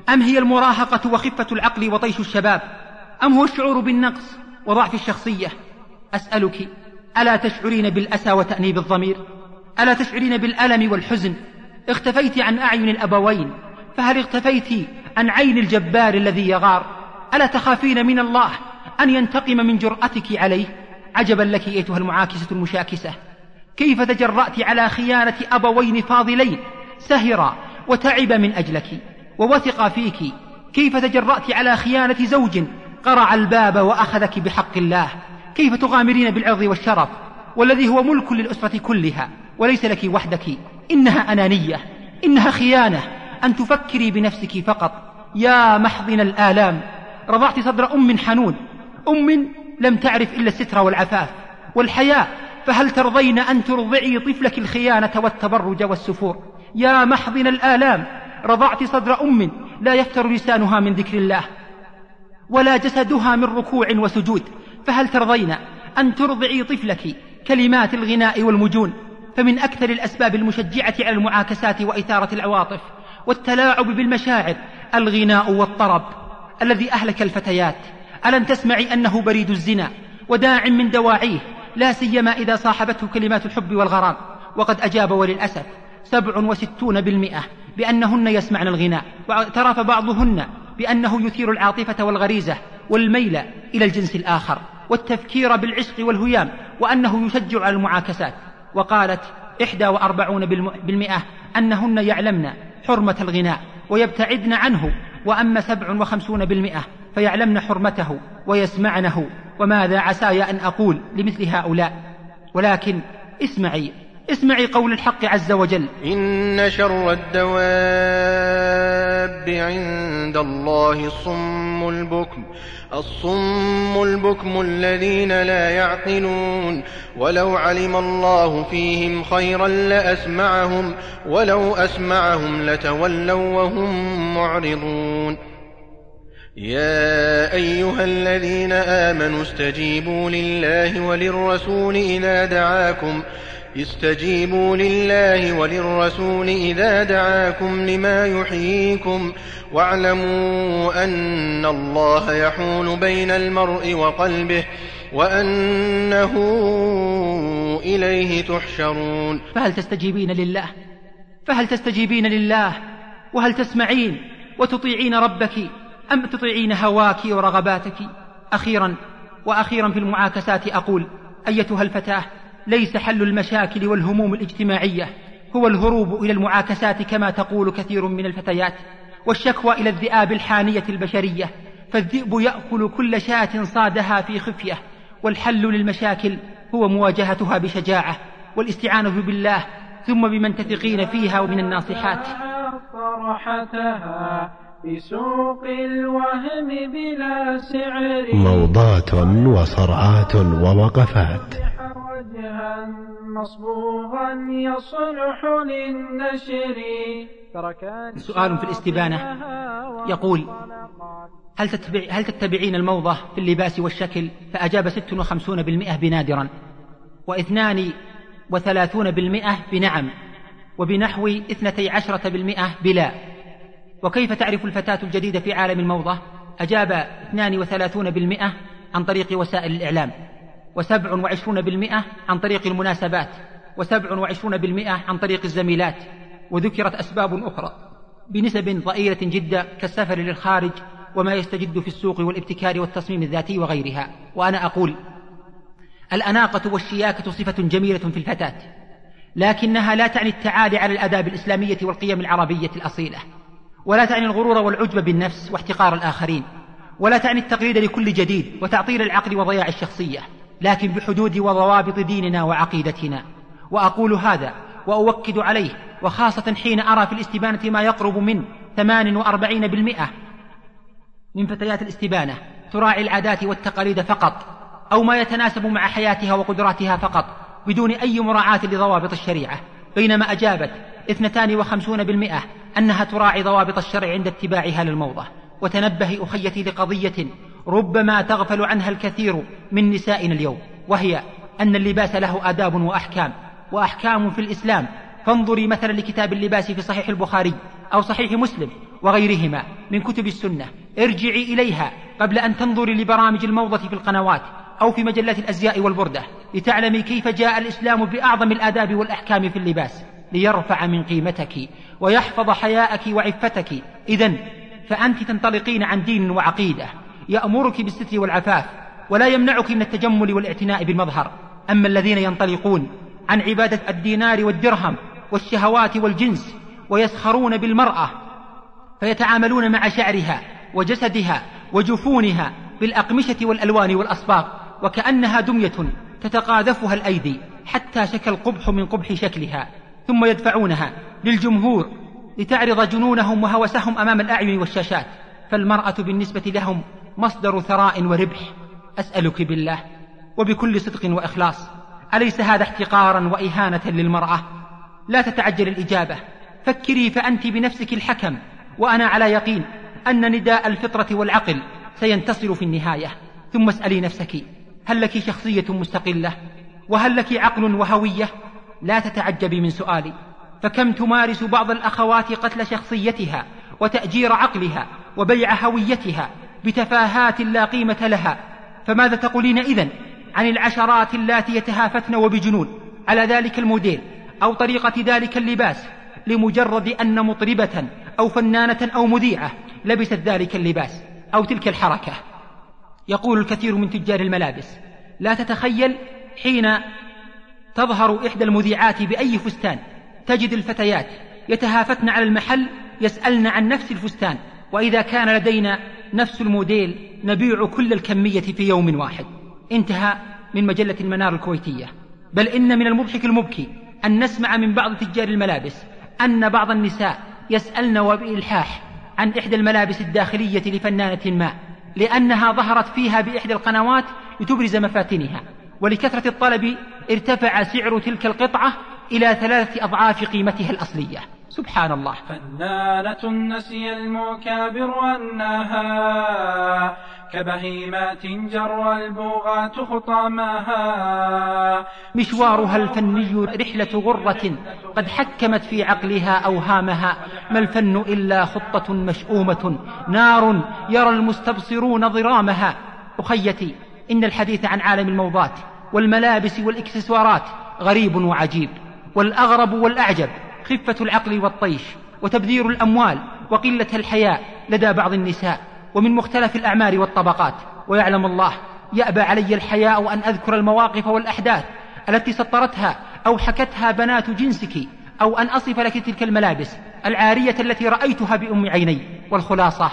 [SPEAKER 2] أم هي المراهقة وخفة العقل وطيش الشباب؟ أم هو الشعور بالنقص وضعف الشخصية؟ أسألك، ألا تشعرين بالأسى وتأنيب الضمير؟ ألا تشعرين بالألم والحزن؟ اختفيت عن أعين الأبوين، فهل اختفيت عن عين الجبار الذي يغار؟ ألا تخافين من الله أن ينتقم من جرأتك عليه؟ عجبا لك أيتها المعاكسة المشاكسة، كيف تجرأت على خيانة أبوين فاضلين سهرا وتعب من أجلك ووثق فيك؟ كيف تجرأت على خيانة زوج قرع الباب وأخذك بحق الله؟ كيف تغامرين بالعرض والشرف والذي هو ملك للأسرة كلها وليس لك وحدك؟ إنها أنانية، إنها خيانة أن تفكري بنفسك فقط. يا محضن الآلام، رضعت صدر أم حنون، أم لم تعرف إلا الستر والعفاف والحياء، فهل ترضين أن ترضعي طفلك الخيانة والتبرج والسفور؟ يا محضن الآلام، رضعت صدر أم لا يفتر لسانها من ذكر الله ولا جسدها من ركوع وسجود، فهل ترضين أن ترضعي طفلك كلمات الغناء والمجون؟ فمن أكثر الأسباب المشجعة على المعاكسات وإثارة العواطف والتلاعب بالمشاعر الغناء والطرب الذي أهلك الفتيات. ألن تسمعي أنه بريد الزنا وداع من دواعيه، لا سيما إذا صاحبته كلمات الحب والغرام؟ وقد أجاب وللأسف 67% بأنهن يسمعن الغناء، واعترف بعضهن بأنه يثير العاطفة والغريزة والميل إلى الجنس الآخر والتفكير بالعشق والهيام، وأنه يشجع على المعاكسات. وقالت 41% أنهن يعلمن حرمة الغناء ويبتعدن عنه، وأما 57% فيعلمن حرمته ويسمعنه. وماذا عساي أن أقول لمثل هؤلاء؟ ولكن اسمعي قول الحق عز وجل:
[SPEAKER 6] إن شر الدواب عند الله الصم البكم الذين لا يعقلون، ولو علم الله فيهم خيرا لأسمعهم، ولو أسمعهم لتولوا وهم معرضون. يا أيها الذين آمنوا استجيبوا لله وللرسول إذا دعاكم لما يحييكم، واعلموا أن الله يحول بين المرء وقلبه وأنه إليه تحشرون.
[SPEAKER 2] فهل تستجيبين لله وهل تسمعين وتطيعين ربك، أم تطيعين هواك ورغباتك؟ أخيرا في المعاكسات أقول: أيتها الفتاة، ليس حل المشاكل والهموم الاجتماعية هو الهروب إلى المعاكسات كما تقول كثير من الفتيات، والشكوى إلى الذئاب الحانية البشرية، فالذئب يأكل كل شاة صادها في خفية. والحل للمشاكل هو مواجهتها بشجاعة والاستعانة بالله، ثم بمن تثقين فيها ومن الناصحات.
[SPEAKER 3] طرحتها بسوق الوهم بلا سعر،
[SPEAKER 1] موضات وصرعات ووقفات.
[SPEAKER 3] وجها مصبوغا يصلح للنشر.
[SPEAKER 2] سؤال في الاستبانة يقول: هل تتبعين الموضة في اللباس والشكل؟ فأجاب 56% بنادرا، و32% بنعم، وبنحو 12% بلا. وكيف تعرف الفتاة الجديدة في عالم الموضة؟ أجاب 32% عن طريق وسائل الإعلام، و27% عن طريق المناسبات، و27% عن طريق الزميلات. وذكرت أسباب أخرى بنسب ضئيلة جدا كالسفر للخارج وما يستجد في السوق والابتكار والتصميم الذاتي وغيرها. وأنا أقول: الأناقة والشياكة صفة جميلة في الفتاة، لكنها لا تعني التعالي على الآداب الإسلامية والقيم العربية الأصيلة، ولا تعني الغرور والعجب بالنفس واحتقار الآخرين، ولا تعني التقليد لكل جديد وتعطيل العقل وضياع الشخصية، لكن بحدود وضوابط ديننا وعقيدتنا. وأقول هذا وأؤكد عليه، وخاصة حين أرى في الاستبانة ما يقرب من 48% من فتيات الاستبانة تراعي العادات والتقاليد فقط، أو ما يتناسب مع حياتها وقدراتها فقط، بدون أي مراعاة لضوابط الشريعة، بينما أجابت 52% أنها تراعي ضوابط الشرع عند اتباعها للموضة. وتنبه أخيتي لقضية ربما تغفل عنها الكثير من نسائنا اليوم، وهي أن اللباس له آداب وأحكام في الإسلام. فانظري مثلا لكتاب اللباس في صحيح البخاري أو صحيح مسلم وغيرهما، من كتب السنة ارجعي إليها قبل أن تنظري لبرامج الموضة في القنوات أو في مجلات الأزياء والبردة لتعلمي كيف جاء الإسلام بأعظم الآداب والأحكام في اللباس ليرفع من قيمتك ويحفظ حياءك وعفتك. إذن فأنت تنطلقين عن دين وعقيدة يأمرك بالستر والعفاف ولا يمنعك من التجمل والاعتناء بالمظهر. أما الذين ينطلقون عن عبادة الدينار والدرهم والشهوات والجنس ويسخرون بالمرأة فيتعاملون مع شعرها وجسدها وجفونها بالأقمشة والألوان والأصباغ وكأنها دمية تتقاذفها الأيدي حتى شكى القبح من قبح شكلها، ثم يدفعونها للجمهور لتعرض جنونهم وهوسهم أمام الأعين والشاشات، فالمرأة بالنسبة لهم مصدر ثراء وربح. أسألك بالله وبكل صدق وإخلاص، أليس هذا احتقارا وإهانة للمرأة؟ لا تتعجل الإجابة، فكري فأنت بنفسك الحكم، وأنا على يقين أن نداء الفطرة والعقل سينتصر في النهاية. ثم اسألي نفسك، هل لك شخصية مستقلة؟ وهل لك عقل وهوية؟ لا تتعجبي من سؤالي، فكم تمارس بعض الأخوات قتل شخصيتها وتأجير عقلها وبيع هويتها بتفاهات لا قيمة لها. فماذا تقولين إذن عن العشرات اللاتي يتهافتن وبجنون على ذلك الموديل أو طريقة ذلك اللباس لمجرد أن مطربة أو فنانة أو مذيعة لبست ذلك اللباس أو تلك الحركة؟ يقول الكثير من تجار الملابس: لا تتخيل حين تظهر إحدى المذيعات بأي فستان تجد الفتيات يتهافتن على المحل يسألن عن نفس الفستان، وإذا كان لدينا نفس الموديل نبيع كل الكمية في يوم واحد. انتهى من مجلة المنار الكويتية. بل إن من المضحك المبكي أن نسمع من بعض تجار الملابس أن بعض النساء يسألن وبإلحاح عن إحدى الملابس الداخلية لفنانة ما لأنها ظهرت فيها بإحدى القنوات لتبرز مفاتنها، ولكثرة الطلب ارتفع سعر تلك القطعة إلى 3 أضعاف قيمتها الأصلية. سبحان الله.
[SPEAKER 3] فنانة نسي المكابر أنها كبهيمات جر البغاة خطامها.
[SPEAKER 2] مشوارها الفني رحلة غرة قد حكمت في عقلها أوهامها، ما الفن إلا خطة مشؤومة نار يرى المستبصرون ضرامها. أخيتي، إن الحديث عن عالم الموضات والملابس والإكسسوارات غريب وعجيب، والأغرب والأعجب خفة العقل والطيش وتبذير الأموال وقلة الحياء لدى بعض النساء ومن مختلف الأعمار والطبقات. ويعلم الله يأبى علي الحياء أن أذكر المواقف والأحداث التي سطرتها أو حكتها بنات جنسك، أو أن أصف لك تلك الملابس العارية التي رأيتها بأم عيني. والخلاصة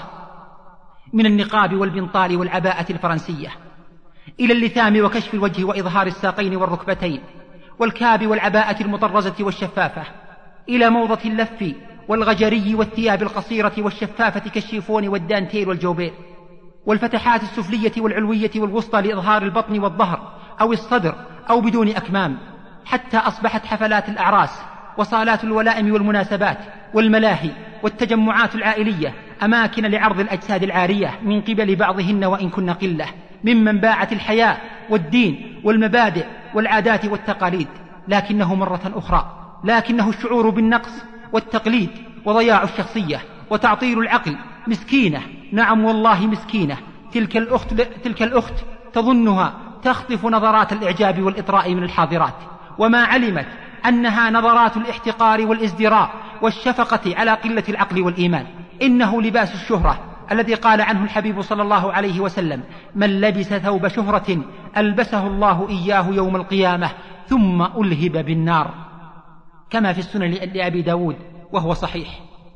[SPEAKER 2] من النقاب والبنطال والعباءة الفرنسية إلى اللثام وكشف الوجه وإظهار الساقين والركبتين، والكاب والعباءة المطرزة والشفافة، إلى موضة اللف والغجري والثياب القصيرة والشفافة كالشيفون والدانتيل والجوبير، والفتحات السفلية والعلوية والوسطى لإظهار البطن والظهر أو الصدر أو بدون أكمام، حتى أصبحت حفلات الأعراس وصالات الولائم والمناسبات والملاهي والتجمعات العائلية أماكن لعرض الأجساد العارية من قبل بعضهن وإن كن قلة، ممن باعت الحياء والدين والمبادئ والعادات والتقاليد. لكنه مرة أخرى لكنه الشعور بالنقص والتقليد وضياع الشخصية وتعطيل العقل. مسكينة، نعم والله مسكينة، تلك الأخت تظنها تخطف نظرات الإعجاب والإطراء من الحاضرات، وما علمت أنها نظرات الاحتقار والازدراء والشفقة على قلة العقل والإيمان. إنه لباس الشهرة الذي قال عنه الحبيب صلى الله عليه وسلم: من لبس ثوب شهرة ألبسه الله إياه يوم القيامة ثم ألهب بالنار، كما في السنن لأبي داود وهو صحيح.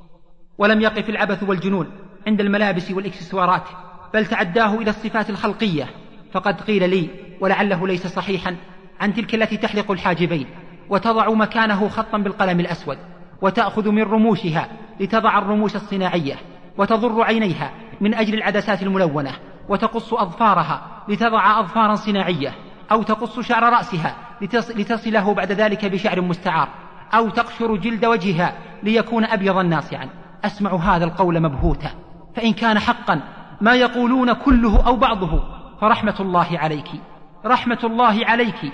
[SPEAKER 2] ولم يقف العبث والجنون عند الملابس والإكسسوارات، بل تعداه إلى الصفات الخلقية. فقد قيل لي ولعله ليس صحيحا عن تلك التي تحلق الحاجبين وتضع مكانه خطا بالقلم الأسود، وتأخذ من رموشها لتضع الرموش الصناعية، وتضر عينيها من أجل العدسات الملونة، وتقص أظفارها لتضع أظفارا صناعية، أو تقص شعر رأسها لتصله بعد ذلك بشعر مستعار، أو تقشر جلد وجهها ليكون أبيضا ناصعا. أسمع هذا القول مبهوتا، فإن كان حقا ما يقولون كله أو بعضه فرحمة الله عليك، رحمة الله عليك.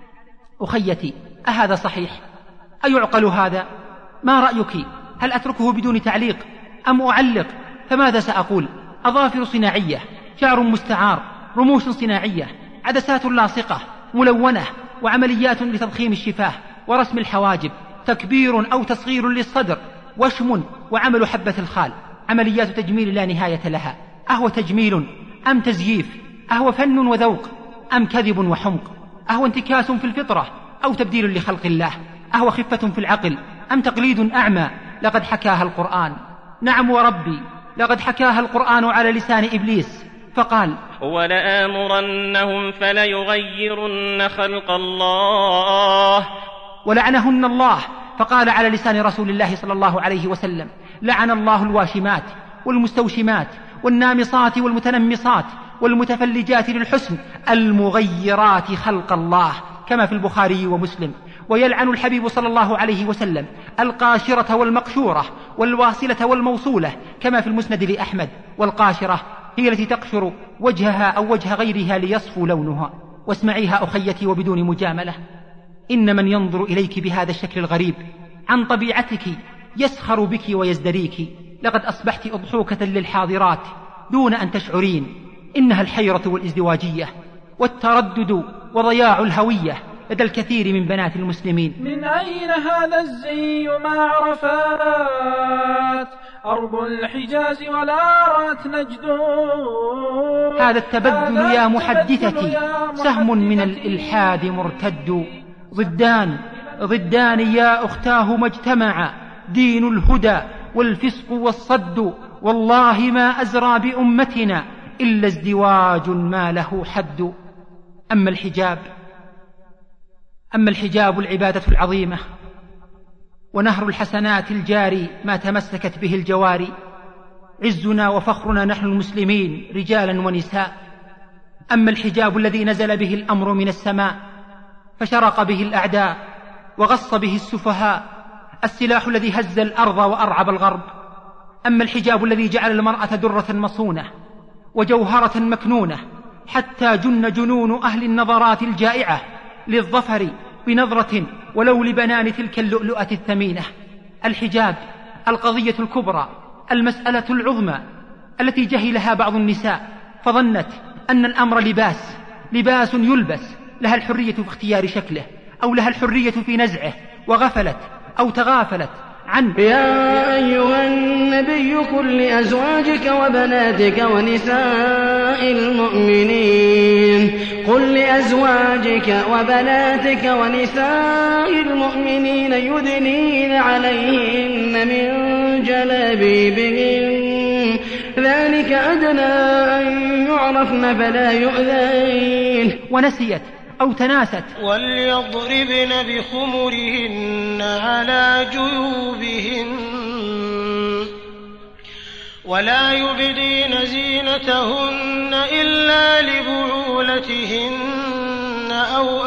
[SPEAKER 2] أخيتي، أهذا صحيح؟ أيعقل هذا؟ ما رأيك؟ هل أتركه بدون تعليق أم أعلق فماذا سأقول؟ أظافر صناعية، شعر مستعار، رموش صناعية، عدسات لاصقة ملونة، وعمليات لتضخيم الشفاه ورسم الحواجب، تكبير أو تصغير للصدر، وشم وعمل حبة الخال، عمليات تجميل لا نهاية لها. أهو تجميل أم تزييف؟ أهو فن وذوق أم كذب وحمق؟ أهو انتكاس في الفطرة أو تبديل لخلق الله؟ أهو خفة في العقل أم تقليد أعمى؟ لقد حكاها القرآن، نعم وربي لقد حكاها القرآن على لسان إبليس فقال:
[SPEAKER 7] ولآمرنهم فليغيرن خلق الله.
[SPEAKER 2] ولعنهن الله فقال على لسان رسول الله صلى الله عليه وسلم: لعن الله الواشمات والمستوشمات والنامصات والمتنمصات والمتفلجات للحسن المغيرات خلق الله، كما في البخاري ومسلم. ويلعن الحبيب صلى الله عليه وسلم القاشرة والمقشورة والواصلة والموصولة، كما في المسند لأحمد. والقاشرة هي التي تقشر وجهها أو وجه غيرها ليصفو لونها. واسمعيها أخيتي وبدون مجاملة، إن من ينظر إليك بهذا الشكل الغريب عن طبيعتك يسخر بك ويزدريك. لقد أصبحت أضحوكة للحاضرات دون أن تشعرين. إنها الحيرة والازدواجية والتردد وضياع الهوية لدى الكثير من بنات المسلمين.
[SPEAKER 3] من أين هذا الزي ما عرفات أرض الحجاز ولا رأت نجد؟
[SPEAKER 2] هذا التبدل يا محدثتي سهم من الإلحاد مرتد. ضدان يا أختاه ما اجتمع، دين الهدى والفسق والصد، والله ما أزرى بأمتنا إلا ازدواج ما له حد. أما الحجاب العبادة العظيمة ونهر الحسنات الجاري ما تمسكت به الجواري، عزنا وفخرنا نحن المسلمين رجالا ونساء. أما الحجاب الذي نزل به الأمر من السماء فشرق به الأعداء وغص به السفهاء، السلاح الذي هز الأرض وأرعب الغرب. أما الحجاب الذي جعل المرأة درة مصونة وجوهرة مكنونة، حتى جن جنون أهل النظرات الجائعة للظفر بنظرة ولو لبنان تلك اللؤلؤة الثمينة. الحجاب القضية الكبرى، المسألة العظمى التي جهلها بعض النساء فظنت أن الأمر لباس يلبس، لها الحرية في اختيار شكله أو لها الحرية في نزعه، وغفلت أو تغافلت عن:
[SPEAKER 8] يا أيها النبي قل لأزواجك وبناتك ونساء المؤمنين يدنين عليهن من جلابيبهن، ذلك أدنى أن يعرفن فلا يؤذين.
[SPEAKER 2] ونسيت أو تناست:
[SPEAKER 5] وليضربن بخمرهن على جيوبهن ولا يبدين زينتهن إلا لبعولتهن أو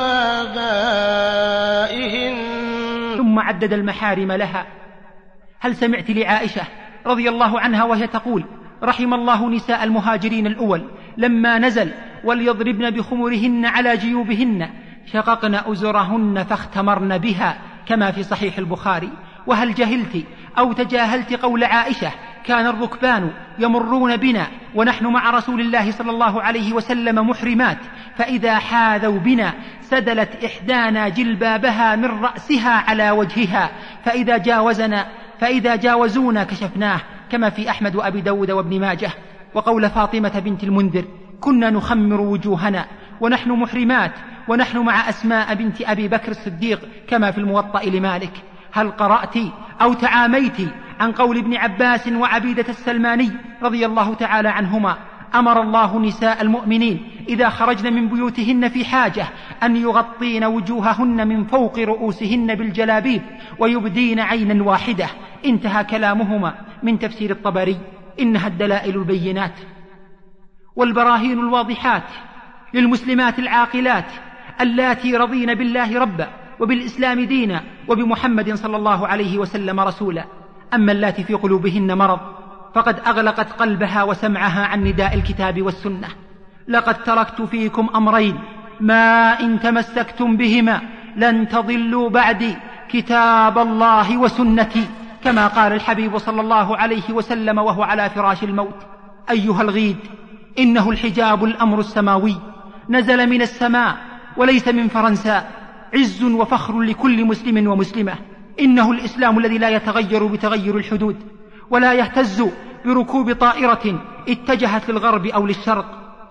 [SPEAKER 5] آبائهن.
[SPEAKER 2] ثم عدد المحارم لها. هل سمعت لعائشة رضي الله عنها وهي تقول: رحم الله نساء المهاجرين الأول لما نزل وليضربن بخمرهن على جيوبهن شققن أزرهن فاختمرن بها، كما في صحيح البخاري. وهل جهلت أو تجاهلت قول عائشة: كان الركبان يمرون بنا ونحن مع رسول الله صلى الله عليه وسلم محرمات، فإذا حاذوا بنا سدلت إحدانا جلبابها من رأسها على وجهها، فإذا جاوزونا كشفناه، كما في أحمد وأبي داود وابن ماجه. وقول فاطمة بنت المنذر: كنا نخمر وجوهنا ونحن محرمات ونحن مع أسماء بنت أبي بكر الصديق، كما في الموطأ لمالك. هل قرأت أو تعاميت عن قول ابن عباس وعبيدة السلماني رضي الله تعالى عنهما: أمر الله نساء المؤمنين إذا خرجن من بيوتهن في حاجة أن يغطين وجوههن من فوق رؤوسهن بالجلابيب ويبدين عينا واحدة. انتهى كلامهما من تفسير الطبري. إنها الدلائل البينات والبراهين الواضحات للمسلمات العاقلات اللاتي رضين بالله ربا وبالإسلام دينا وبمحمد صلى الله عليه وسلم رسولا. أما اللاتي في قلوبهن مرض فقد أغلقت قلبها وسمعها عن نداء الكتاب والسنة. لقد تركت فيكم أمرين ما إن تمسكتم بهما لن تضلوا بعدي، كتاب الله وسنتي، كما قال الحبيب صلى الله عليه وسلم وهو على فراش الموت: أيها الغيد، إنه الحجاب الأمر السماوي، نزل من السماء وليس من فرنسا، عز وفخر لكل مسلم ومسلمة. إنه الإسلام الذي لا يتغير بتغير الحدود، ولا يهتز بركوب طائرة اتجهت للغرب أو للشرق.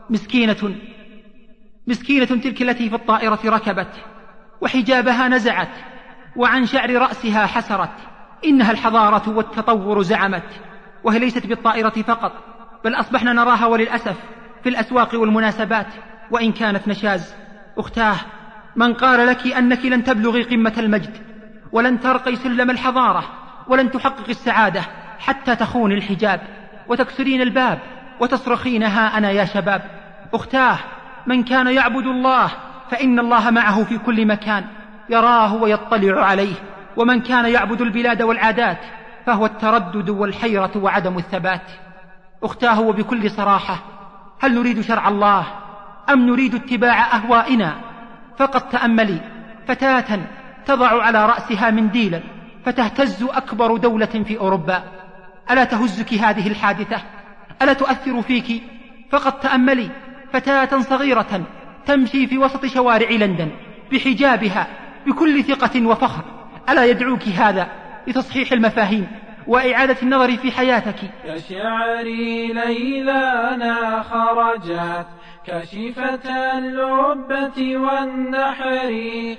[SPEAKER 2] مسكينة تلك التي في الطائرة ركبت وحجابها نزعت وعن شعر رأسها حسرت. إنها الحضارة والتطور زعمت، وهي ليست بالطائرة فقط، بل أصبحنا نراها وللأسف في الأسواق والمناسبات، وإن كانت نشاز. أختاه، من قال لك أنك لن تبلغي قمة المجد ولن ترقي سلم الحضارة ولن تحقق السعادة حتى تخون الحجاب وتكسرين الباب وتصرخين: ها أنا يا شباب. أختاه، من كان يعبد الله فإن الله معه في كل مكان، يراه ويطلع عليه. ومن كان يعبد البلاد والعادات فهو التردد والحيرة وعدم الثبات. أختاه، وبكل صراحة، هل نريد شرع الله أم نريد اتباع أهوائنا؟ فقد تأملي فتاة تضع على رأسها منديلا فتهتز أكبر دولة في أوروبا. ألا تهزك هذه الحادثة؟ ألا تؤثر فيك؟ فقد تأملي فتاة صغيرة تمشي في وسط شوارع لندن بحجابها بكل ثقة وفخر. ألا يدعوك هذا لتصحيح المفاهيم وإعادة النظر في حياتك؟
[SPEAKER 3] يا شعري ليلانا خرجت كاشفة اللبة والنحر،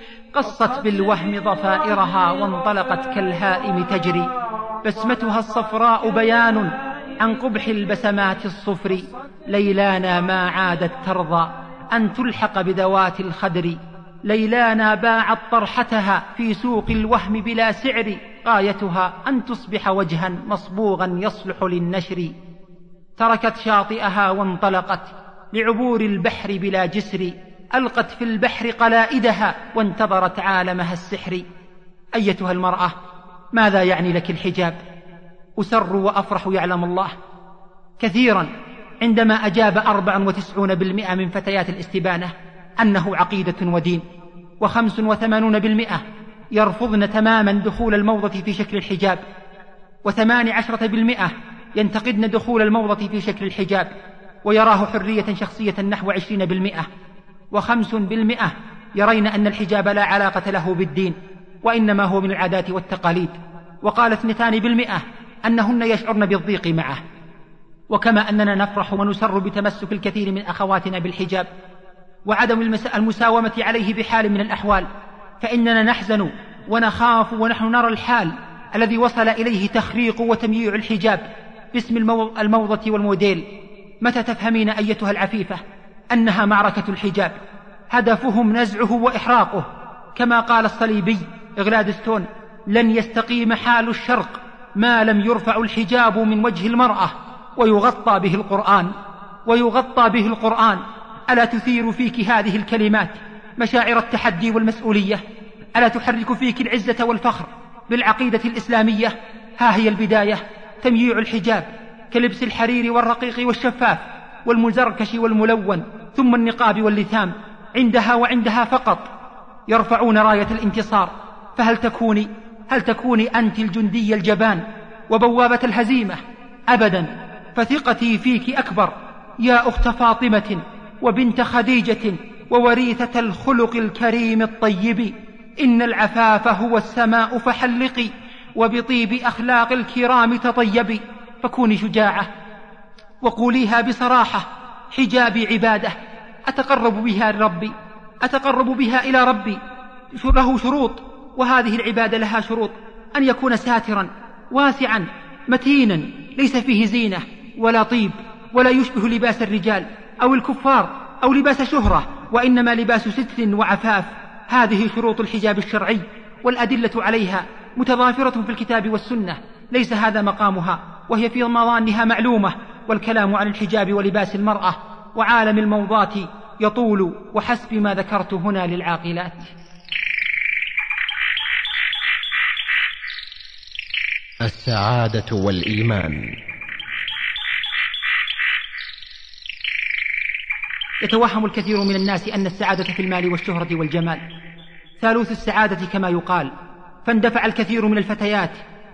[SPEAKER 2] قصت بالوهم ضفائرها وانطلقت كالهائم تجري، بسمتها الصفراء بيان عن قبح البسمات الصفر. ليلانا ما عادت ترضى أن تلحق بذوات الخدر، ليلانا باعت طرحتها في سوق الوهم بلا سعر، غايتها أن تصبح وجها مصبوغا يصلح للنشر. تركت شاطئها وانطلقت لعبور البحر بلا جسر، ألقت في البحر قلائدها وانتظرت عالمها السحر. أيتها المرأة، ماذا يعني لك الحجاب؟ أسر وأفرح يعلم الله كثيرا عندما أجاب 94% من فتيات الاستبانة أنه عقيدة ودين، و85% يرفضن تماما دخول الموضة في شكل الحجاب، و18% ينتقدن دخول الموضة في شكل الحجاب ويراه حرية شخصية نحو 20%، و5% يرين أن الحجاب لا علاقة له بالدين وإنما هو من العادات والتقاليد، وقال 2% أنهن يشعرن بالضيق معه. وكما أننا نفرح ونسر بتمسك الكثير من أخواتنا بالحجاب وعدم المساومة عليه بحال من الأحوال، فإننا نحزن ونخاف ونحن نرى الحال الذي وصل إليه تخريق وتمييع الحجاب باسم الموضة والموديل. متى تفهمين أيتها العفيفة أنها معركة الحجاب هدفهم نزعه وإحراقه؟ كما قال الصليبي غلادستون: لن يستقيم حال الشرق ما لم يرفع الحجاب من وجه المرأة ويغطى به القرآن. ألا تثير فيك هذه الكلمات مشاعر التحدي والمسؤولية؟ ألا تحرك فيك العزة والفخر بالعقيدة الإسلامية؟ ها هي البداية، تمييع الحجاب كلبس الحرير والرقيق والشفاف والمزركش والملون، ثم النقاب واللثام. عندها فقط يرفعون راية الانتصار. فهل تكوني أنت الجندي الجبان وبوابة الهزيمة؟ أبدا، فثقتي فيك أكبر يا أخت فاطمة وبنت خديجة ووريثة الخلق الكريم الطيب. إن العفاف هو السماء فحلقي وبطيب أخلاق الكرام تطيبي. فكوني شجاعة وقوليها بصراحة: حجابي عبادة أتقرب بها إلى ربي، له شروط، وهذه العبادة لها شروط: أن يكون ساترا واسعا متينا ليس فيه زينة ولا طيب، ولا يشبه لباس الرجال أو الكفار أو لباس شهرة، وإنما لباس ستر وعفاف. هذه شروط الحجاب الشرعي، والأدلة عليها متضافرة في الكتاب والسنة، ليس هذا مقامها، وهي في مظانها معلومة. والكلام عن الحجاب ولباس المرأة وعالم الموضات يطول، وحسب ما ذكرت هنا للعاقلات.
[SPEAKER 1] السعادة والإيمان.
[SPEAKER 2] يتوهم الكثير من الناس أن السعادة في المال والشهرة والجمال ثالوث السعادة كما يقال، فاندفع الكثير من الفتيات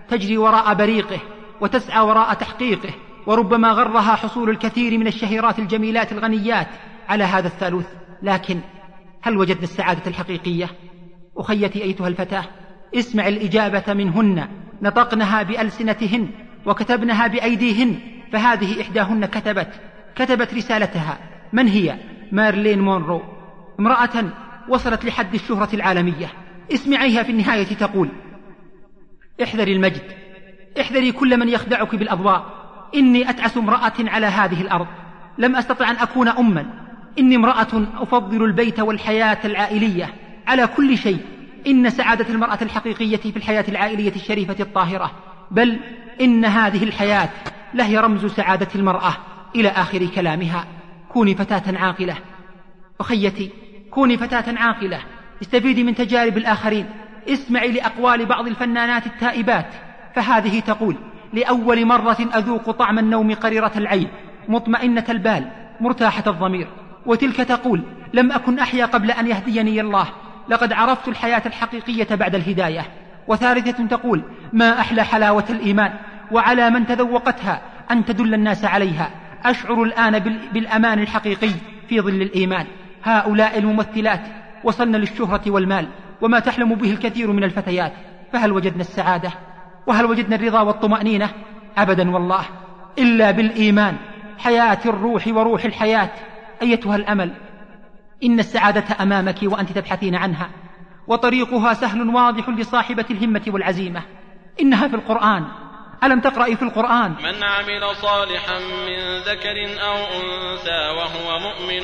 [SPEAKER 2] تجري وراء بريقه وتسعى وراء تحقيقه، وربما غرها حصول الكثير من الشهيرات الجميلات الغنيات على هذا الثالوث. لكن هل وجدنا السعادة الحقيقية؟ أخيتي أيتها الفتاة، اسمع الإجابة منهن، نطقنها بألسنتهن وكتبنها بأيديهن، فهذه إحداهن كتبت رسالتها. من هي؟ مارلين مونرو، امرأة وصلت لحد الشهرة العالمية. اسمعيها في النهاية تقول: احذري المجد، احذري كل من يخدعك بالأضواء. إني أتعس امرأة على هذه الأرض، لم أستطع أن أكون أما. إني امرأة أفضل البيت والحياة العائلية على كل شيء. إن سعادة المرأة الحقيقية في الحياة العائلية الشريفة الطاهرة، بل إن هذه الحياة لهي رمز سعادة المرأة إلى آخر كلامها. كوني فتاة عاقلة أخيتي، كوني فتاة عاقلة، استفيدي من تجارب الآخرين. اسمعي لأقوال بعض الفنانات التائبات، فهذه تقول: لأول مرة أذوق طعم النوم قريرة العين، مطمئنة البال، مرتاحة الضمير. وتلك تقول: لم أكن أحيا قبل أن يهديني الله، لقد عرفت الحياة الحقيقية بعد الهداية. وثالثة تقول: ما أحلى حلاوة الإيمان، وعلى من تذوقتها أن تدل الناس عليها. أشعر الآن بالأمان الحقيقي في ظل الإيمان. هؤلاء الممثلات وصلن للشهرة والمال وما تحلم به الكثير من الفتيات، فهل وجدنا السعادة؟ وهل وجدنا الرضا والطمأنينة؟ أبدا والله، إلا بالإيمان، حياة الروح وروح الحياة. أيتها الأمل، إن السعادة أمامك وأنت تبحثين عنها، وطريقها سهل واضح لصاحبة الهمة والعزيمة. إنها في القرآن. ألم تقرأي في القرآن:
[SPEAKER 9] من عمل صالحا من ذكر أو أنثى وهو مؤمن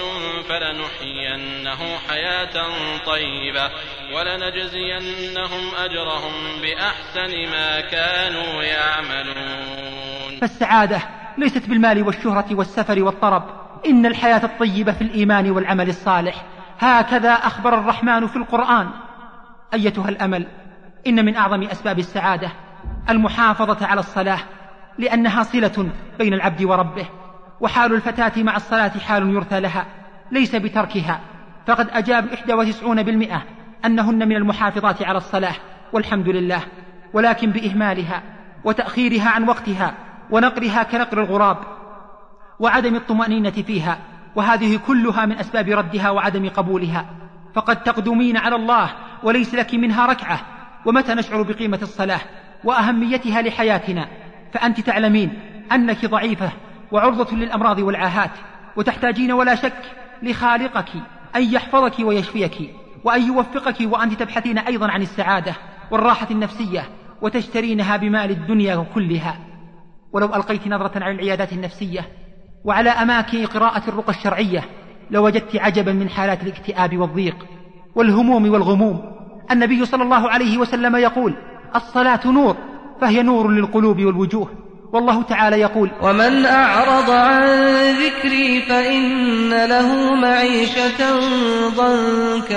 [SPEAKER 9] فلنحيينه حياة طيبة ولنجزينهم أجرهم بأحسن ما كانوا يعملون.
[SPEAKER 2] فالسعادة ليست بالمال والشهرة والسفر والطرب، إن الحياة الطيبة في الإيمان والعمل الصالح. هكذا أخبر الرحمن في القرآن. أيتها الأمل، إن من أعظم أسباب السعادة المحافظة على الصلاة، لأنها صلة بين العبد وربه، وحال الفتاة مع الصلاة حال يرثى لها، ليس بتركها. فقد أجاب 91% أنهن من المحافظات على الصلاة، والحمد لله، ولكن بإهمالها وتأخيرها عن وقتها ونقرها كنقر الغراب وعدم الطمأنينة فيها، وهذه كلها من أسباب ردها وعدم قبولها. فقد تقدمين على الله وليس لك منها ركعة. ومتى نشعر بقيمة الصلاة وأهميتها لحياتنا؟ فأنت تعلمين أنك ضعيفة وعرضة للأمراض والعاهات، وتحتاجين ولا شك لخالقك أن يحفظك ويشفيك، وأن يوفقك، وأنت تبحثين أيضا عن السعادة والراحة النفسية وتشترينها بمال الدنيا كلها. ولو ألقيت نظرة على العيادات النفسية وعلى أماكن قراءة الرقى الشرعية لوجدت عجبا من حالات الاكتئاب والضيق والهموم والغموم. النبي صلى الله عليه وسلم يقول: الصلاة نور، فهي نور للقلوب والوجوه. والله تعالى يقول:
[SPEAKER 4] ومن أعرض عن ذكري فإن له معيشة ضنكا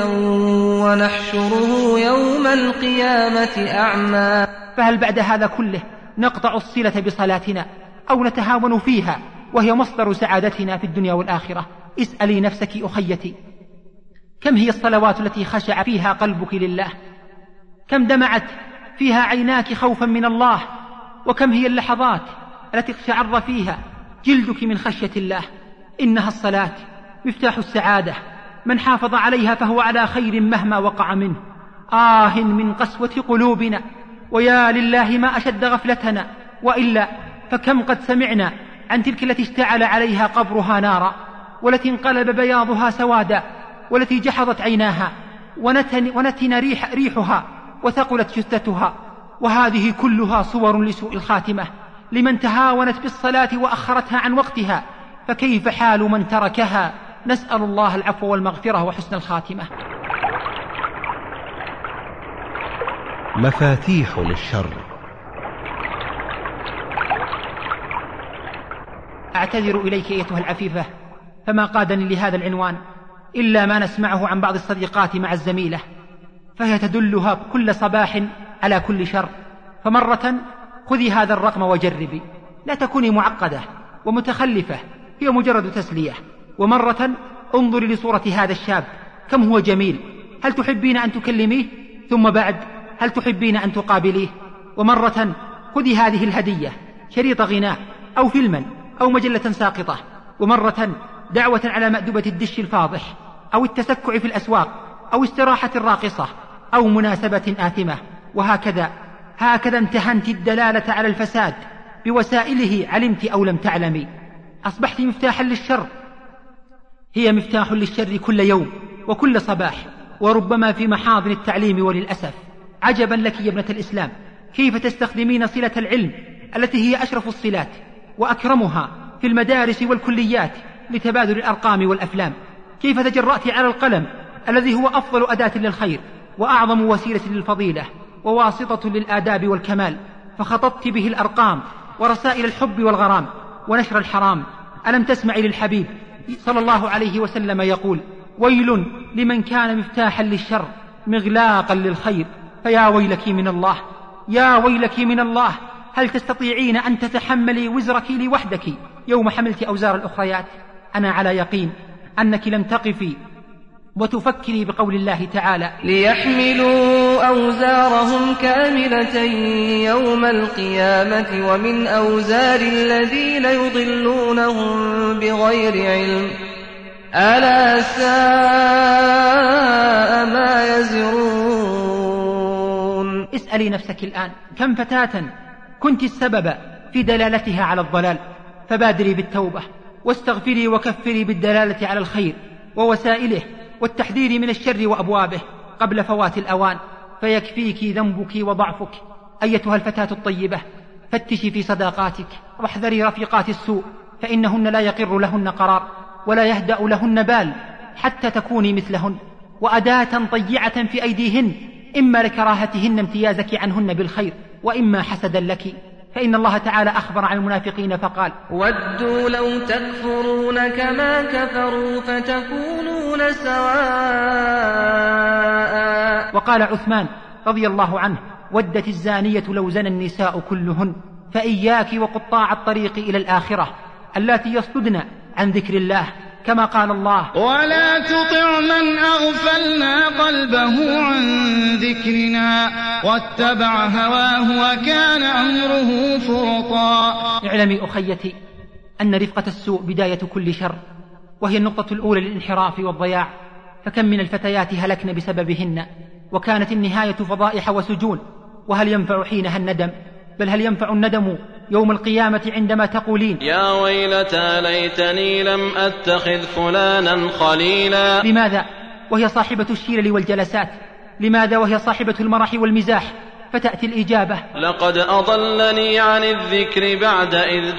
[SPEAKER 4] ونحشره يوم القيامة أعمى.
[SPEAKER 2] فهل بعد هذا كله نقطع الصلة بصلاتنا أو نتهاون فيها وهي مصدر سعادتنا في الدنيا والآخرة؟ اسألي نفسك أخيتي، كم هي الصلوات التي خشع فيها قلبك لله؟ كم دمعت فيها عيناك خوفا من الله؟ وكم هي اللحظات التي اقشعر فيها جلدك من خشية الله؟ إنها الصلاة مفتاح السعادة، من حافظ عليها فهو على خير مهما وقع منه. آه من قسوة قلوبنا، ويا لله ما أشد غفلتنا. وإلا فكم قد سمعنا عن تلك التي اشتعل عليها قبرها نارا، والتي انقلب بياضها سوادا، والتي جحظت عيناها ونتن ريحها وثقلت جثتها. وهذه كلها صور لسوء الخاتمة لمن تهاونت بالصلاة وأخرتها عن وقتها، فكيف حال من تركها؟ نسأل الله العفو والمغفرة وحسن الخاتمة.
[SPEAKER 1] مفاتيح للشر.
[SPEAKER 2] أعتذر إليك أيتها العفيفة، فما قادني لهذا العنوان إلا ما نسمعه عن بعض الصديقات مع الزميلة، فهي تدلها كل صباح على كل شر. فمرة خذي هذا الرقم وجربي، لا تكوني معقدة ومتخلفة، هي مجرد تسلية. ومرة انظري لصورة هذا الشاب كم هو جميل، هل تحبين أن تكلميه؟ ثم بعد هل تحبين أن تقابليه؟ ومرة خذي هذه الهدية، شريط غناء أو فيلما أو مجلة ساقطة، ومرة دعوة على مأدبة الدش الفاضح أو التسكع في الأسواق أو استراحة الراقصة أو مناسبة آثمة. هكذا امتهنت الدلالة على الفساد بوسائله، علمت أو لم تعلمي. أصبحت مفتاحا للشر، هي مفتاح للشر كل يوم وكل صباح، وربما في محاضن التعليم. وللأسف عجبا لك يا ابنة الإسلام كيف تستخدمين صلة العلم التي هي أشرف الصلات وأكرمها في المدارس والكليات لتبادل الأرقام والأفلام. كيف تجرأت على القلم الذي هو أفضل أداة للخير وأعظم وسيلة للفضيلة وواسطة للآداب والكمال، فخططت به الأرقام ورسائل الحب والغرام ونشر الحرام. ألم تسمعي للحبيب صلى الله عليه وسلم يقول: ويل لمن كان مفتاحا للشر مغلاقا للخير. فيا ويلك من الله، يا ويلك من الله، هل تستطيعين أن تتحملي وزرك لوحدك يوم حملت أوزار الأخريات؟ أنا على يقين أنك لم تقفي وتفكري بقول الله تعالى:
[SPEAKER 4] ليحملوا أوزارهم كاملة يوم القيامة ومن أوزار الذين يضلونهم بغير علم ألا ساء ما يزرون.
[SPEAKER 2] اسألي نفسك الآن كم فتاة كنت السبب في دلالتها على الضلال، فبادري بالتوبة واستغفري وكفري بالدلالة على الخير ووسائله والتحذير من الشر وأبوابه قبل فوات الأوان، فيكفيك ذنبك وضعفك. أيتها الفتاة الطيبة، فتشي في صداقاتك واحذري رفيقات السوء، فإنهن لا يقر لهن قرار ولا يهدأ لهن بال حتى تكوني مثلهن، وأداة طيعة في أيديهن، إما لكراهتهن امتيازك عنهن بالخير وإما حسدا لك. فإن الله تعالى أخبر عن المنافقين فقال:
[SPEAKER 4] ودوا لو تكفرون كما كفروا فتكونون سواء.
[SPEAKER 2] وقال عثمان رضي الله عنه: ودت الزانية لو زنى النساء كلهن. فإياك وقطاع الطريق إلى الآخرة اللاتي يصددن عن ذكر الله، كما قال الله:
[SPEAKER 10] ولا تطع من أغفلنا قلبه عن ذكرنا واتبع هواه وكان أمره فرطا.
[SPEAKER 2] اعلمي أخيتي أن رفقة السوء بداية كل شر، وهي النقطة الأولى للانحراف والضياع، فكم من الفتيات هلكن بسببهن، وكانت النهاية فضائح وسجون. وهل ينفع حينها الندم؟ بل هل ينفع الندم يوم القيامة عندما تقولين:
[SPEAKER 9] يا ويلتى ليتني لم أتخذ فلانا خليلا.
[SPEAKER 2] لماذا وهي صاحبة الشيرل والجلسات؟ لماذا وهي صاحبة المرح والمزاح؟ فتأتي الإجابة:
[SPEAKER 9] لقد أضلني عن الذكر بعد إذ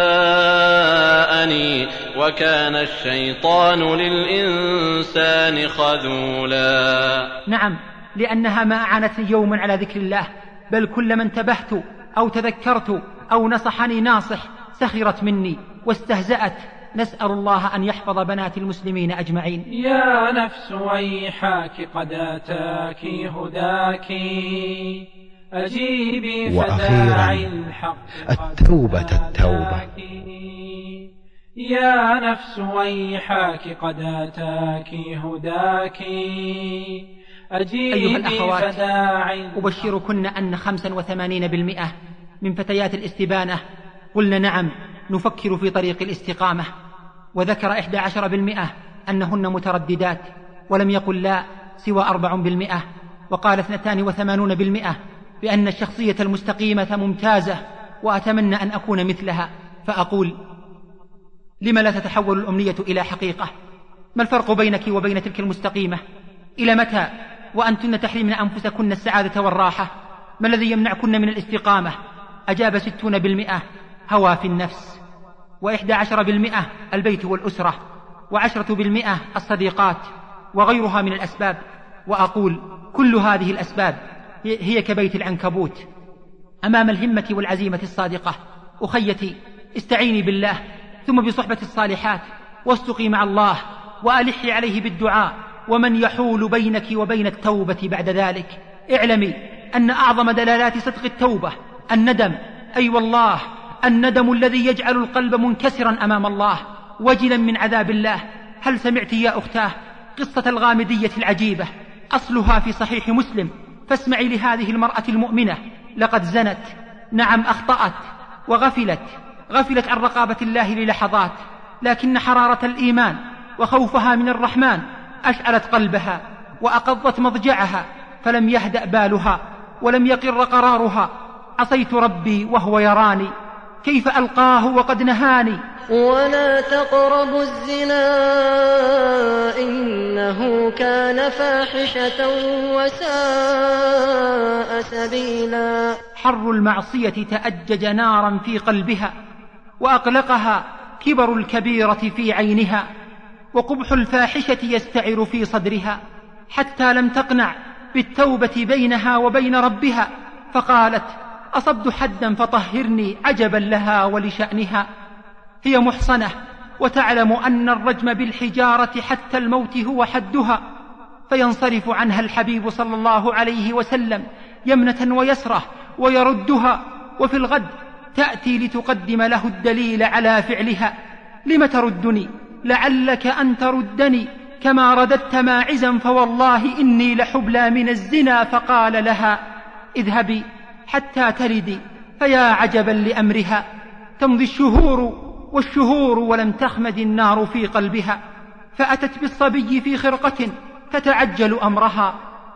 [SPEAKER 9] جاءني وكان الشيطان للإنسان خذولا.
[SPEAKER 2] نعم، لأنها ما أعانتني يوما على ذكر الله، بل كلما انتبهت أو تذكرت أو نصحني ناصح سخرت مني واستهزأت. نسأل الله أن يحفظ بنات المسلمين أجمعين.
[SPEAKER 3] يا نفس ويحاك قد أتاك هداك أجيبي فداعي الحق
[SPEAKER 1] التوبة.
[SPEAKER 3] يا نفس ويحاك قد أتاك هداك
[SPEAKER 2] أيها الأخوات، أبشركن أن 85% من فتيات الاستبانة قلن نعم نفكر في طريق الاستقامة، وذكر 11% أنهن مترددات، ولم يقل لا سوى 4%، وقال 82% بأن الشخصية المستقيمة ممتازة وأتمنى أن أكون مثلها. فأقول: لم لا تتحول الأمنية إلى حقيقة؟ ما الفرق بينك وبين تلك المستقيمة؟ إلى متى وأنتن تحرمن أنفسكن السعادة والراحة؟ ما الذي يمنعكن من الاستقامة؟ أجاب 60% هوى في النفس، و11% البيت والأسرة، و10% الصديقات، وغيرها من الأسباب. وأقول: كل هذه الأسباب هي كبيت العنكبوت أمام الهمة والعزيمة الصادقة. أخيتي، استعيني بالله ثم بصحبة الصالحات، واصدقي مع الله، وألحي عليه بالدعاء، ومن يحول بينك وبين التوبة بعد ذلك. اعلمي أن أعظم دلالات صدق التوبة الندم، أي والله الندم الذي يجعل القلب منكسرا أمام الله وجلا من عذاب الله. هل سمعت يا أختاه قصة الغامدية العجيبة؟ أصلها في صحيح مسلم، فاسمعي لهذه المرأة المؤمنة. لقد زنت نعم أخطأت وغفلت عن رقابة الله للحظات، لكن حرارة الإيمان وخوفها من الرحمن أشعلت قلبها وأقضت مضجعها، فلم يهدأ بالها ولم يقر قرارها. عصيت ربي وهو يراني، كيف ألقاه وقد نهاني.
[SPEAKER 4] ولا تقربوا الزنا إنه كان فاحشة وساء سبيلا.
[SPEAKER 2] حر المعصية تأجج نارا في قلبها، وأقلقها كبر الكبيرة في عينها، وقبح الفاحشة يستعر في صدرها، حتى لم تقنع بالتوبة بينها وبين ربها، فقالت: أصبت حدا فطهرني. عجبا لها ولشأنها، هي محصنة وتعلم أن الرجم بالحجارة حتى الموت هو حدها، فينصرف عنها الحبيب صلى الله عليه وسلم يمنة ويسرة ويردها، وفي الغد تأتي لتقدم له الدليل على فعلها. لم تردني؟ لعلك أن تردني كما رددت ماعزا، فوالله إني لحبلى من الزنا. فقال لها: اذهبي حتى تلدي. فيا عجبا لأمرها، تمضي الشهور والشهور ولم تخمد النار في قلبها، فأتت بالصبي في خرقة تتعجل أمرها: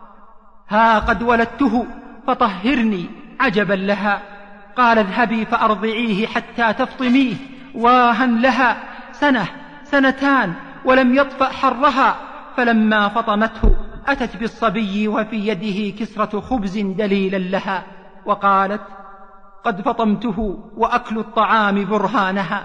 [SPEAKER 2] ها قد ولدته فطهرني. عجبا لها، قال: اذهبي فأرضعيه حتى تفطميه. واها لها، سنة سنتان ولم يطفأ حرها، فلما فطمته أتت بالصبي وفي يده كسرة خبز دليلا لها، وقالت: قد فطمته وأكل الطعام برهانها.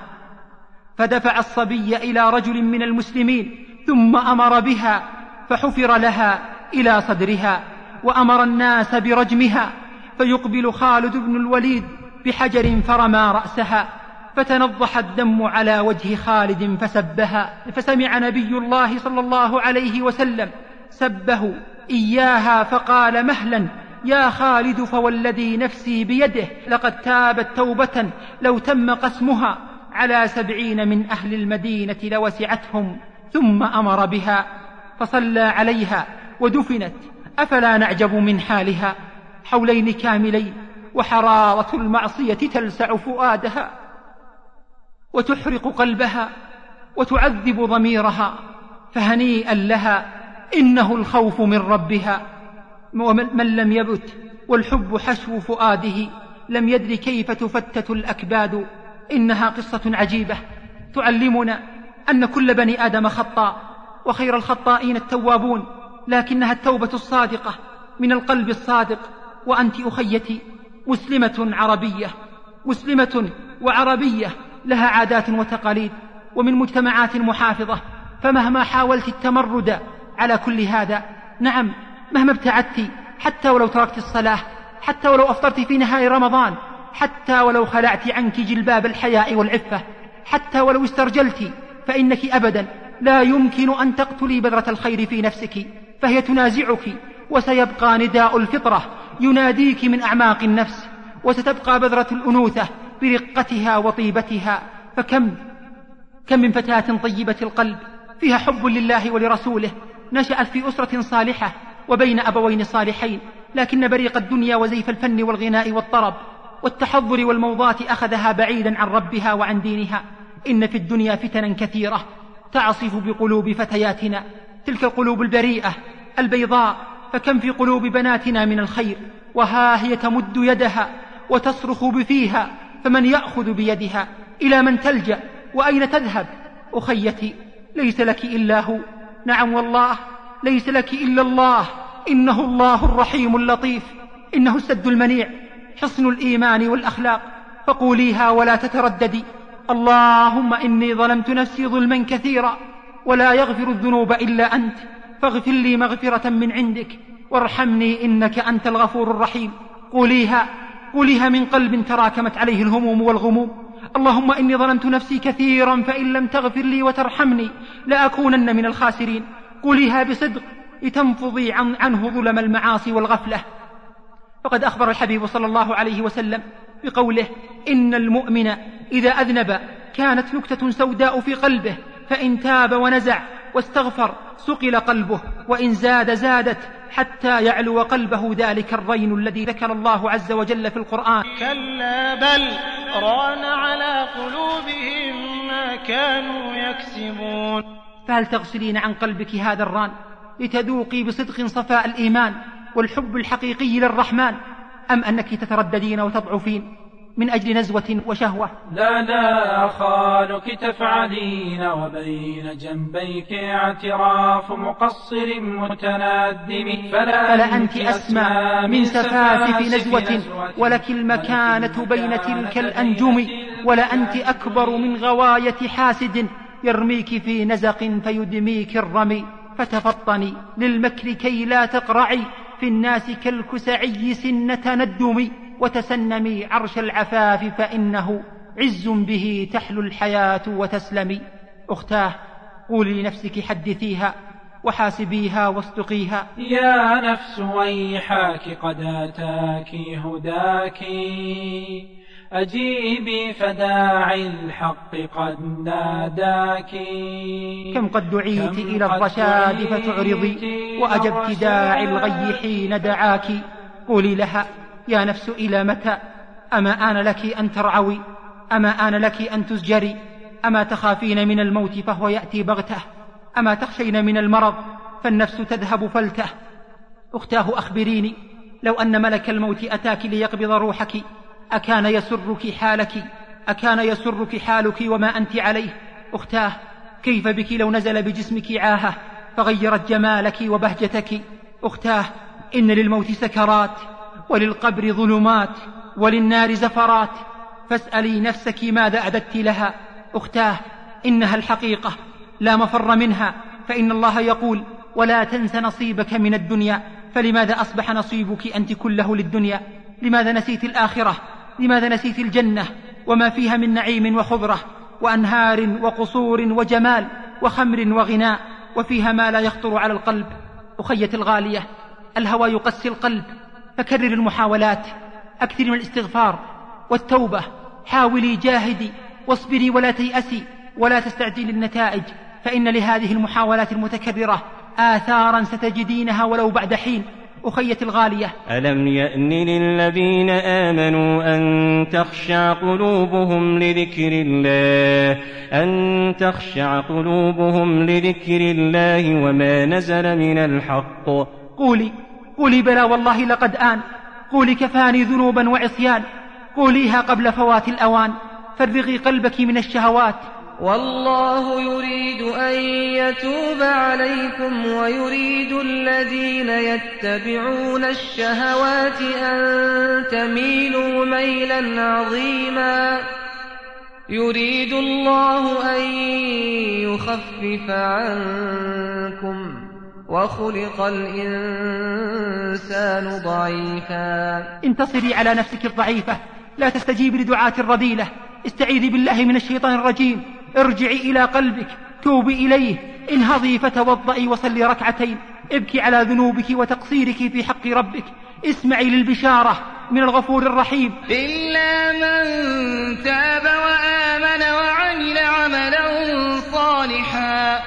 [SPEAKER 2] فدفع الصبي إلى رجل من المسلمين، ثم أمر بها، فحفر لها إلى صدرها، وأمر الناس برجمها. فيقبل خالد بن الوليد بحجر فرمى رأسها، فتنضح الدم على وجه خالد فسبها، فسمع نبي الله صلى الله عليه وسلم سبه إياها، فقال: مهلا يا خالد، فوالذي نفسي بيده لقد تابت توبة لو تم قسمها على 70 من أهل المدينة لوسعتهم. ثم أمر بها فصلى عليها ودفنت. أفلا نعجب من حالها؟ حولين كاملين، وحرارة المعصية تلسع فؤادها وتحرق قلبها وتعذب ضميرها، فهنيئا لها، إنه الخوف من ربها. ومن لم يبت والحب حشو فؤاده لم يدر كيف تفتت الأكباد. إنها قصة عجيبة تعلمنا أن كل بني آدم خطاء، وخير الخطائين التوابون، لكنها التوبة الصادقة من القلب الصادق. وأنت أخيتي مسلمة عربية، مسلمة وعربية، لها عادات وتقاليد ومن مجتمعات محافظة، فمهما حاولت التمرد على كل هذا، نعم مهما ابتعدت، حتى ولو تركت الصلاة، حتى ولو أفطرت في نهاية رمضان، حتى ولو خلعت عنك جلباب الحياء والعفة، حتى ولو استرجلت، فإنك أبدا لا يمكن أن تقتلي بذرة الخير في نفسك، فهي تنازعك، وسيبقى نداء الفطرة يناديك من أعماق النفس، وستبقى بذرة الأنوثة برقتها وطيبتها. فكم من فتاة طيبة القلب فيها حب لله ولرسوله، نشأت في أسرة صالحة وبين أبوين صالحين، لكن بريق الدنيا وزيف الفن والغناء والطرب والتحضر والموضات أخذها بعيدا عن ربها وعن دينها. إن في الدنيا فتنا كثيرة تعصف بقلوب فتياتنا، تلك القلوب البريئة البيضاء، فكم في قلوب بناتنا من الخير، وها هي تمد يدها وتصرخ بفيها، فمن يأخذ بيدها؟ إلى من تلجأ؟ وأين تذهب؟ أخيتي، ليس لك إلا هو، نعم والله ليس لك إلا الله. إنه الله الرحيم اللطيف، إنه السد المنيع، حصن الإيمان والأخلاق، فقوليها ولا تترددي: اللهم إني ظلمت نفسي ظلما كثيرا ولا يغفر الذنوب إلا أنت، فاغفر لي مغفرة من عندك وارحمني إنك أنت الغفور الرحيم. قوليها من قلب تراكمت عليه الهموم والغموم: اللهم إني ظلمت نفسي كثيرا، فإن لم تغفر لي وترحمني لأكونن من الخاسرين. قوليها بصدق لتنفضي عنه ظلم المعاصي والغفلة. فقد أخبر الحبيب صلى الله عليه وسلم بقوله: إن المؤمن إذا أذنب كانت نكتة سوداء في قلبه، فإن تاب ونزع واستغفر سقل قلبه، وإن زادت حتى يعلو قلبه ذلك الرين الذي ذكر الله عز وجل في القرآن.
[SPEAKER 5] كلا بل ران على قلوبهم ما كانوا يكسبون.
[SPEAKER 2] فهل تغسلين عن قلبك هذا الران لتذوقي بصدق صفاء الإيمان والحب الحقيقي للرحمن، أم أنك تترددين وتضعفين من أجل نزوة وشهوة؟
[SPEAKER 3] لا خالك تفعلين وبين جنبيك اعتراف مقصر متندم،
[SPEAKER 2] فلا أنت أسمى من سفاسف نزوة ولك المكانة بين تلك الأنجم، ولا أنت أكبر من غواية حاسد يرميك في نزق فيدميك الرمي. فتفطني للمكر كي لا تقرعي في الناس كالكسعي سن تندم، وتسنمي عرش العفاف فإنه عز به تحلو الحياة وتسلمي. أختاه قولي لنفسك حدثيها وحاسبيها واصدقيها.
[SPEAKER 3] يا نفس ويحاك قد أتاك هداك، أجيبي فداعي الحق قد ناداك.
[SPEAKER 2] كم قد دعيت إلى الرشاد فتعرضي وأجبت داعي الغي حين دعاك. قولي لها يا نفس إلى متى؟ أما آن لك أن ترعوي؟ أما آن لك أن تزجري؟ أما تخافين من الموت فهو يأتي بغته؟ أما تخشين من المرض فالنفس تذهب فلته؟ أختاه أخبريني، لو أن ملك الموت أتاك ليقبض روحك أكان يسرك حالك؟ أكان يسرك حالك وما أنت عليه؟ أختاه كيف بك لو نزل بجسمك عاهة فغيرت جمالك وبهجتك؟ أختاه إن للموت سكرات وللقبر ظلمات وللنار زفرات، فاسألي نفسك ماذا أعددت لها. أختاه إنها الحقيقة لا مفر منها، فإن الله يقول ولا تنس نصيبك من الدنيا. فلماذا أصبح نصيبك أنت كله للدنيا؟ لماذا نسيت الآخرة؟ لماذا نسيت الجنة وما فيها من نعيم وخضرة وأنهار وقصور وجمال وخمر وغناء، وفيها ما لا يخطر على القلب؟ أخيتي الغالية، الهوى يقسي القلب، فكرر المحاولات، أكثر من الاستغفار والتوبة، حاولي جاهدي واصبري ولا تيأسي ولا تستعجلي النتائج، فإن لهذه المحاولات المتكررة آثارا ستجدينها ولو بعد حين. أخيتي الغالية،
[SPEAKER 7] ألم يأن للذين آمنوا أن تخشع قلوبهم لذكر الله وما نزل من الحق.
[SPEAKER 2] قولي بلى والله لقد آن. قولي كفاني ذنوبا وعصيان. قوليها قبل فوات الأوان. فرغي قلبك من الشهوات.
[SPEAKER 4] والله يريد أن يتوب عليكم ويريد الذين يتبعون الشهوات أن تميلوا ميلا عظيما. يريد الله أن يخفف عنكم وخلق الإنسان ضعيفا.
[SPEAKER 2] انتصري على نفسك الضعيفة، لا تستجيبي لدعاة الرذيلة. استعيذي بالله من الشيطان الرجيم. ارجعي إلى قلبك، توبي إليه، انهضي فتوضئي وصلي ركعتين. ابكي على ذنوبك وتقصيرك في حق ربك. اسمعي للبشارة من الغفور الرحيم.
[SPEAKER 10] إلا من تاب وآمن وعمل عملا صالحا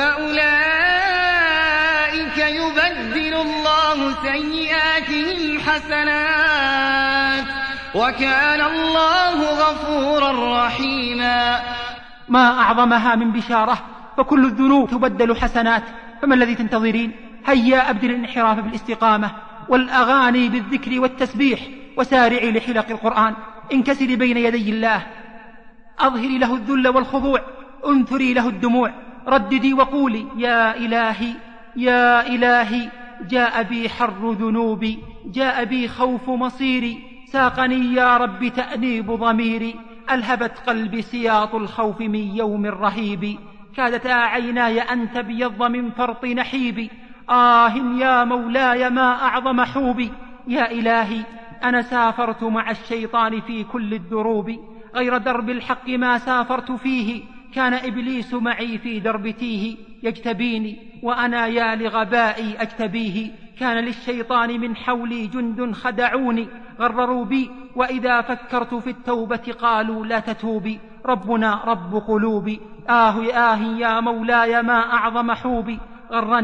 [SPEAKER 10] فأولئك يبدل الله سيئاتهم حسنات وكان الله غفورا رحيما.
[SPEAKER 2] ما أعظمها من بشارة، فكل الذنوب تبدل حسنات. فما الذي تنتظرين؟ هيا أبدل الانحراف بالاستقامة والأغاني بالذكر والتسبيح، وسارعي لحلق القرآن. انكسري بين يدي الله، أظهري له الذل والخضوع، انثري له الدموع. رددي وقولي يا إلهي يا إلهي، جاء بي حر ذنوبي، جاء بي خوف مصيري، ساقني يا رب تأنيب ضميري، ألهبت قلبي سياط الخوف من يوم رهيب، كادتا عيناي أن تبيض من فرط نحيبي. يا مولاي ما أعظم حوبي. يا إلهي أنا سافرت مع الشيطان في كل الدروب، غير درب الحق ما سافرت فيه، كان إبليس معي في درب تيه، يجتبيني وأنا يا لغبائي أجتبيه، كان للشيطان من حولي جند خدعوني، غرروا بي وإذا فكرت في التوبة قالوا لا تتوبي، ربنا رب قلوبي. يا مولاي ما أعظم حوبي، غرني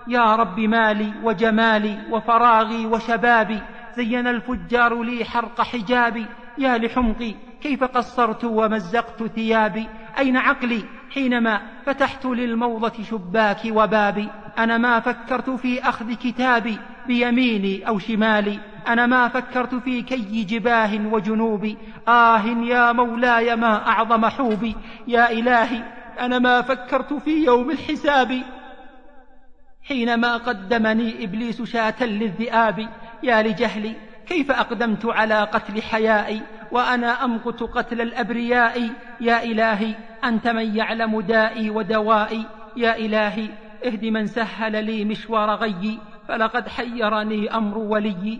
[SPEAKER 2] يا رب مالي وجمالي وفراغي وشبابي، زين الفجار لي حرق حجابي. يا لحمقي كيف قصرت ومزقت ثيابي، أين عقلي حينما فتحت للموضة شباكي وبابي. أنا ما فكرت في أخذ كتابي بيميني أو شمالي، أنا ما فكرت في كي جباه وجنوبي. يا مولاي ما أعظم حوبي. يا إلهي أنا ما فكرت في يوم الحساب حينما قدمني إبليس شاة للذئاب. يا لجهلي كيف أقدمت على قتل حيائي وأنا أمقت قتل الأبرياء. يا إلهي أنت من يعلم دائي ودوائي. يا إلهي اهد من سهل لي مشوار غيي، فلقد حيرني أمر ولي.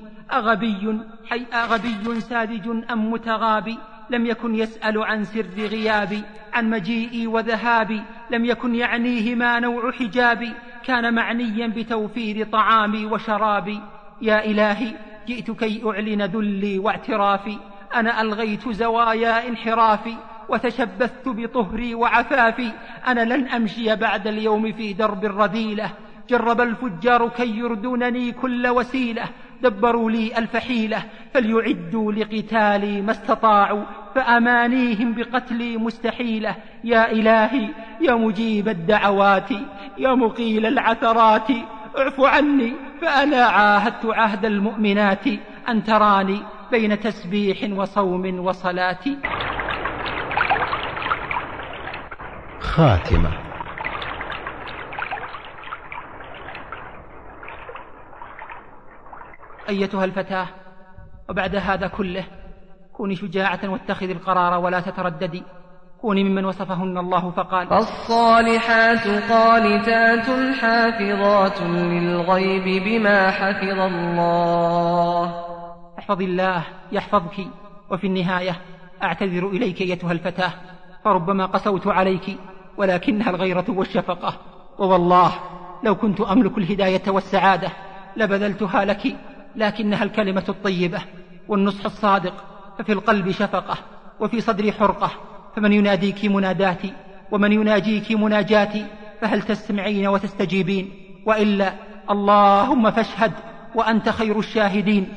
[SPEAKER 2] أغبي ساذج أم متغابي، لم يكن يسأل عن سر غيابي، عن مجيئي وذهابي لم يكن يعنيه ما نوع حجابي، كان معنيا بتوفير طعامي وشرابي. يا إلهي جئت كي أعلن ذلي واعترافي، أنا ألغيت زوايا انحرافي وتشبثت بطهري وعفافي. أنا لن أمشي بعد اليوم في درب الرذيلة، جرب الفجار كي يردونني كل وسيلة، دبروا لي ألف حيلة فليعدوا لقتالي ما استطاعوا، فأمانيهم بقتلي مستحيلة. يا إلهي يا مجيب الدعوات يا مقيل العثرات، اعف عني فأنا عاهدت عهد المؤمنات أن تراني بين تسبيح وصوم وصلاة.
[SPEAKER 1] خاتمة.
[SPEAKER 2] أيتها الفتاة، وبعد هذا كله كوني شجاعة واتخذي القرار ولا تترددي، كوني ممن وصفهن الله فقال:
[SPEAKER 4] الصالحات قانتات حافظات للغيب بما حفظ الله.
[SPEAKER 2] احفظي الله يحفظك. وفي النهاية أعتذر إليك أيتها الفتاة، فربما قسوت عليك، ولكنها الغيرة والشفقة، ووالله لو كنت أملك الهداية والسعادة لبذلتها لك، لكنها الكلمة الطيبة والنصح الصادق، ففي القلب شفقة وفي صدري حرقة. فمن يناديك مناداتي ومن يناجيك مناجاتي، فهل تستمعين وتستجيبين؟ وإلا اللهم فاشهد وأنت خير الشاهدين.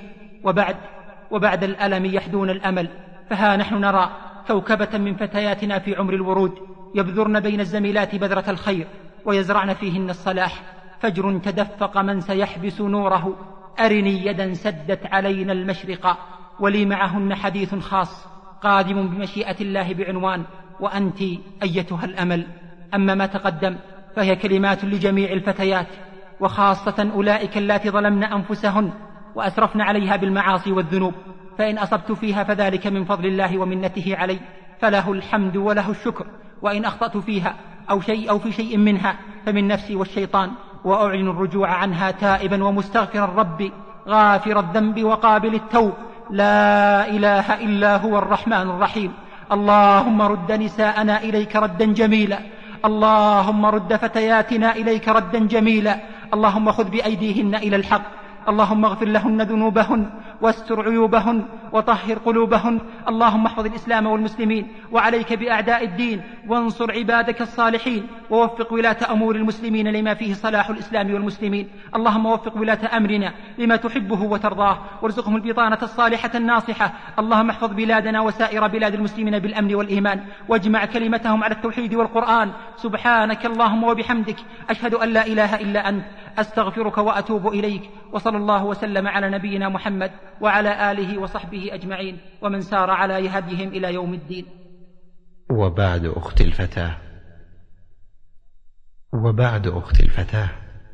[SPEAKER 2] وبعد الألم يحدون الأمل، فها نحن نرى كوكبة من فتياتنا في عمر الورود يبذرن بين الزميلات بذرة الخير ويزرعن فيهن الصلاح. فجر تدفق من سيحبس نوره، أرني يدا سدت علينا المشرق. ولي معهن حديث خاص قادم بمشيئة الله بعنوان: وأنت أيتها الأمل. أما ما تقدم فهي كلمات لجميع الفتيات، وخاصة أولئك اللاتي ظلمن أنفسهن وأسرفن عليها بالمعاصي والذنوب، فإن أصبت فيها فذلك من فضل الله ومنته علي، فله الحمد وله الشكر. وإن أخطأت فيها أو في شيء منها فمن نفسي والشيطان، وأعلن الرجوع عنها تائبا ومستغفرا ربي غافر الذنب وقابل التوب، لا إله إلا هو الرحمن الرحيم. اللهم رد نساءنا إليك ردا جميلا، اللهم رد فتياتنا إليك ردا جميلا، اللهم خذ بأيديهن إلى الحق، اللهم اغفر لهن ذنوبهن واستر عيوبهن وطهر قلوبهن. اللهم احفظ الإسلام والمسلمين، وعليك بأعداء الدين، وانصر عبادك الصالحين، ووفق ولاة أمور المسلمين لما فيه صلاح الإسلام والمسلمين. اللهم وفق ولاة أمرنا لما تحبه وترضاه، وارزقهم البطانة الصالحة الناصحة. اللهم احفظ بلادنا وسائر بلاد المسلمين بالأمن والإيمان، واجمع كلمتهم على التوحيد والقرآن. سبحانك اللهم وبحمدك، أشهد أن لا إله إلا أنت، أستغفرك وأتوب إليك. وصلى الله وسلم على نبينا محمد وعلى آله وصحبه أجمعين، ومن سار على هديهم إلى يوم الدين.
[SPEAKER 1] وبعد أختي الفتاة،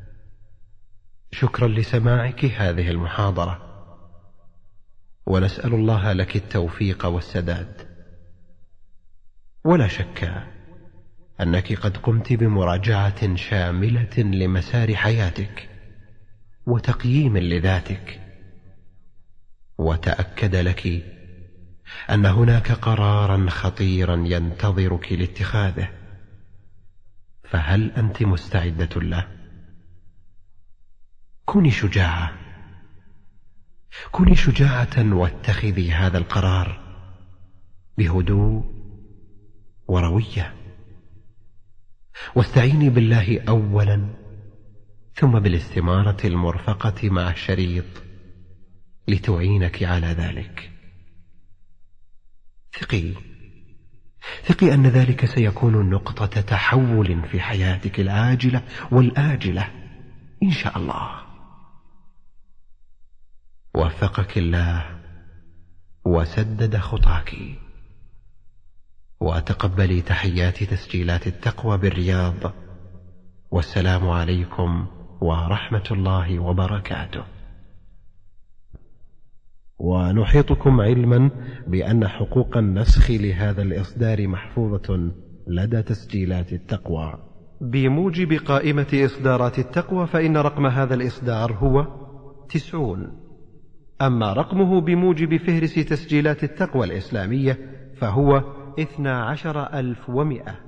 [SPEAKER 1] شكرا لسماعك هذه المحاضرة، ونسأل الله لك التوفيق والسداد. ولا شك أنك قد قمت بمراجعة شاملة لمسار حياتك وتقييم لذاتك، وتأكد لك أن هناك قرارا خطيرا ينتظرك لاتخاذه، فهل أنت مستعدة له؟ كوني شجاعة واتخذي هذا القرار بهدوء وروية، واستعيني بالله أولا، ثم بالاستمارة المرفقة مع الشريط لتعينك على ذلك. ثقي أن ذلك سيكون نقطة تحول في حياتك العاجلة والآجلة إن شاء الله. وفقك الله وسدد خطاك. وتقبلي تحيات تسجيلات التقوى بالرياض، والسلام عليكم ورحمة الله وبركاته. ونحيطكم علما بأن حقوق النسخ لهذا الإصدار محفوظة لدى تسجيلات التقوى بموجب قائمة إصدارات التقوى، فإن رقم هذا الإصدار هو 90، أما رقمه بموجب فهرس تسجيلات التقوى الإسلامية فهو 12100.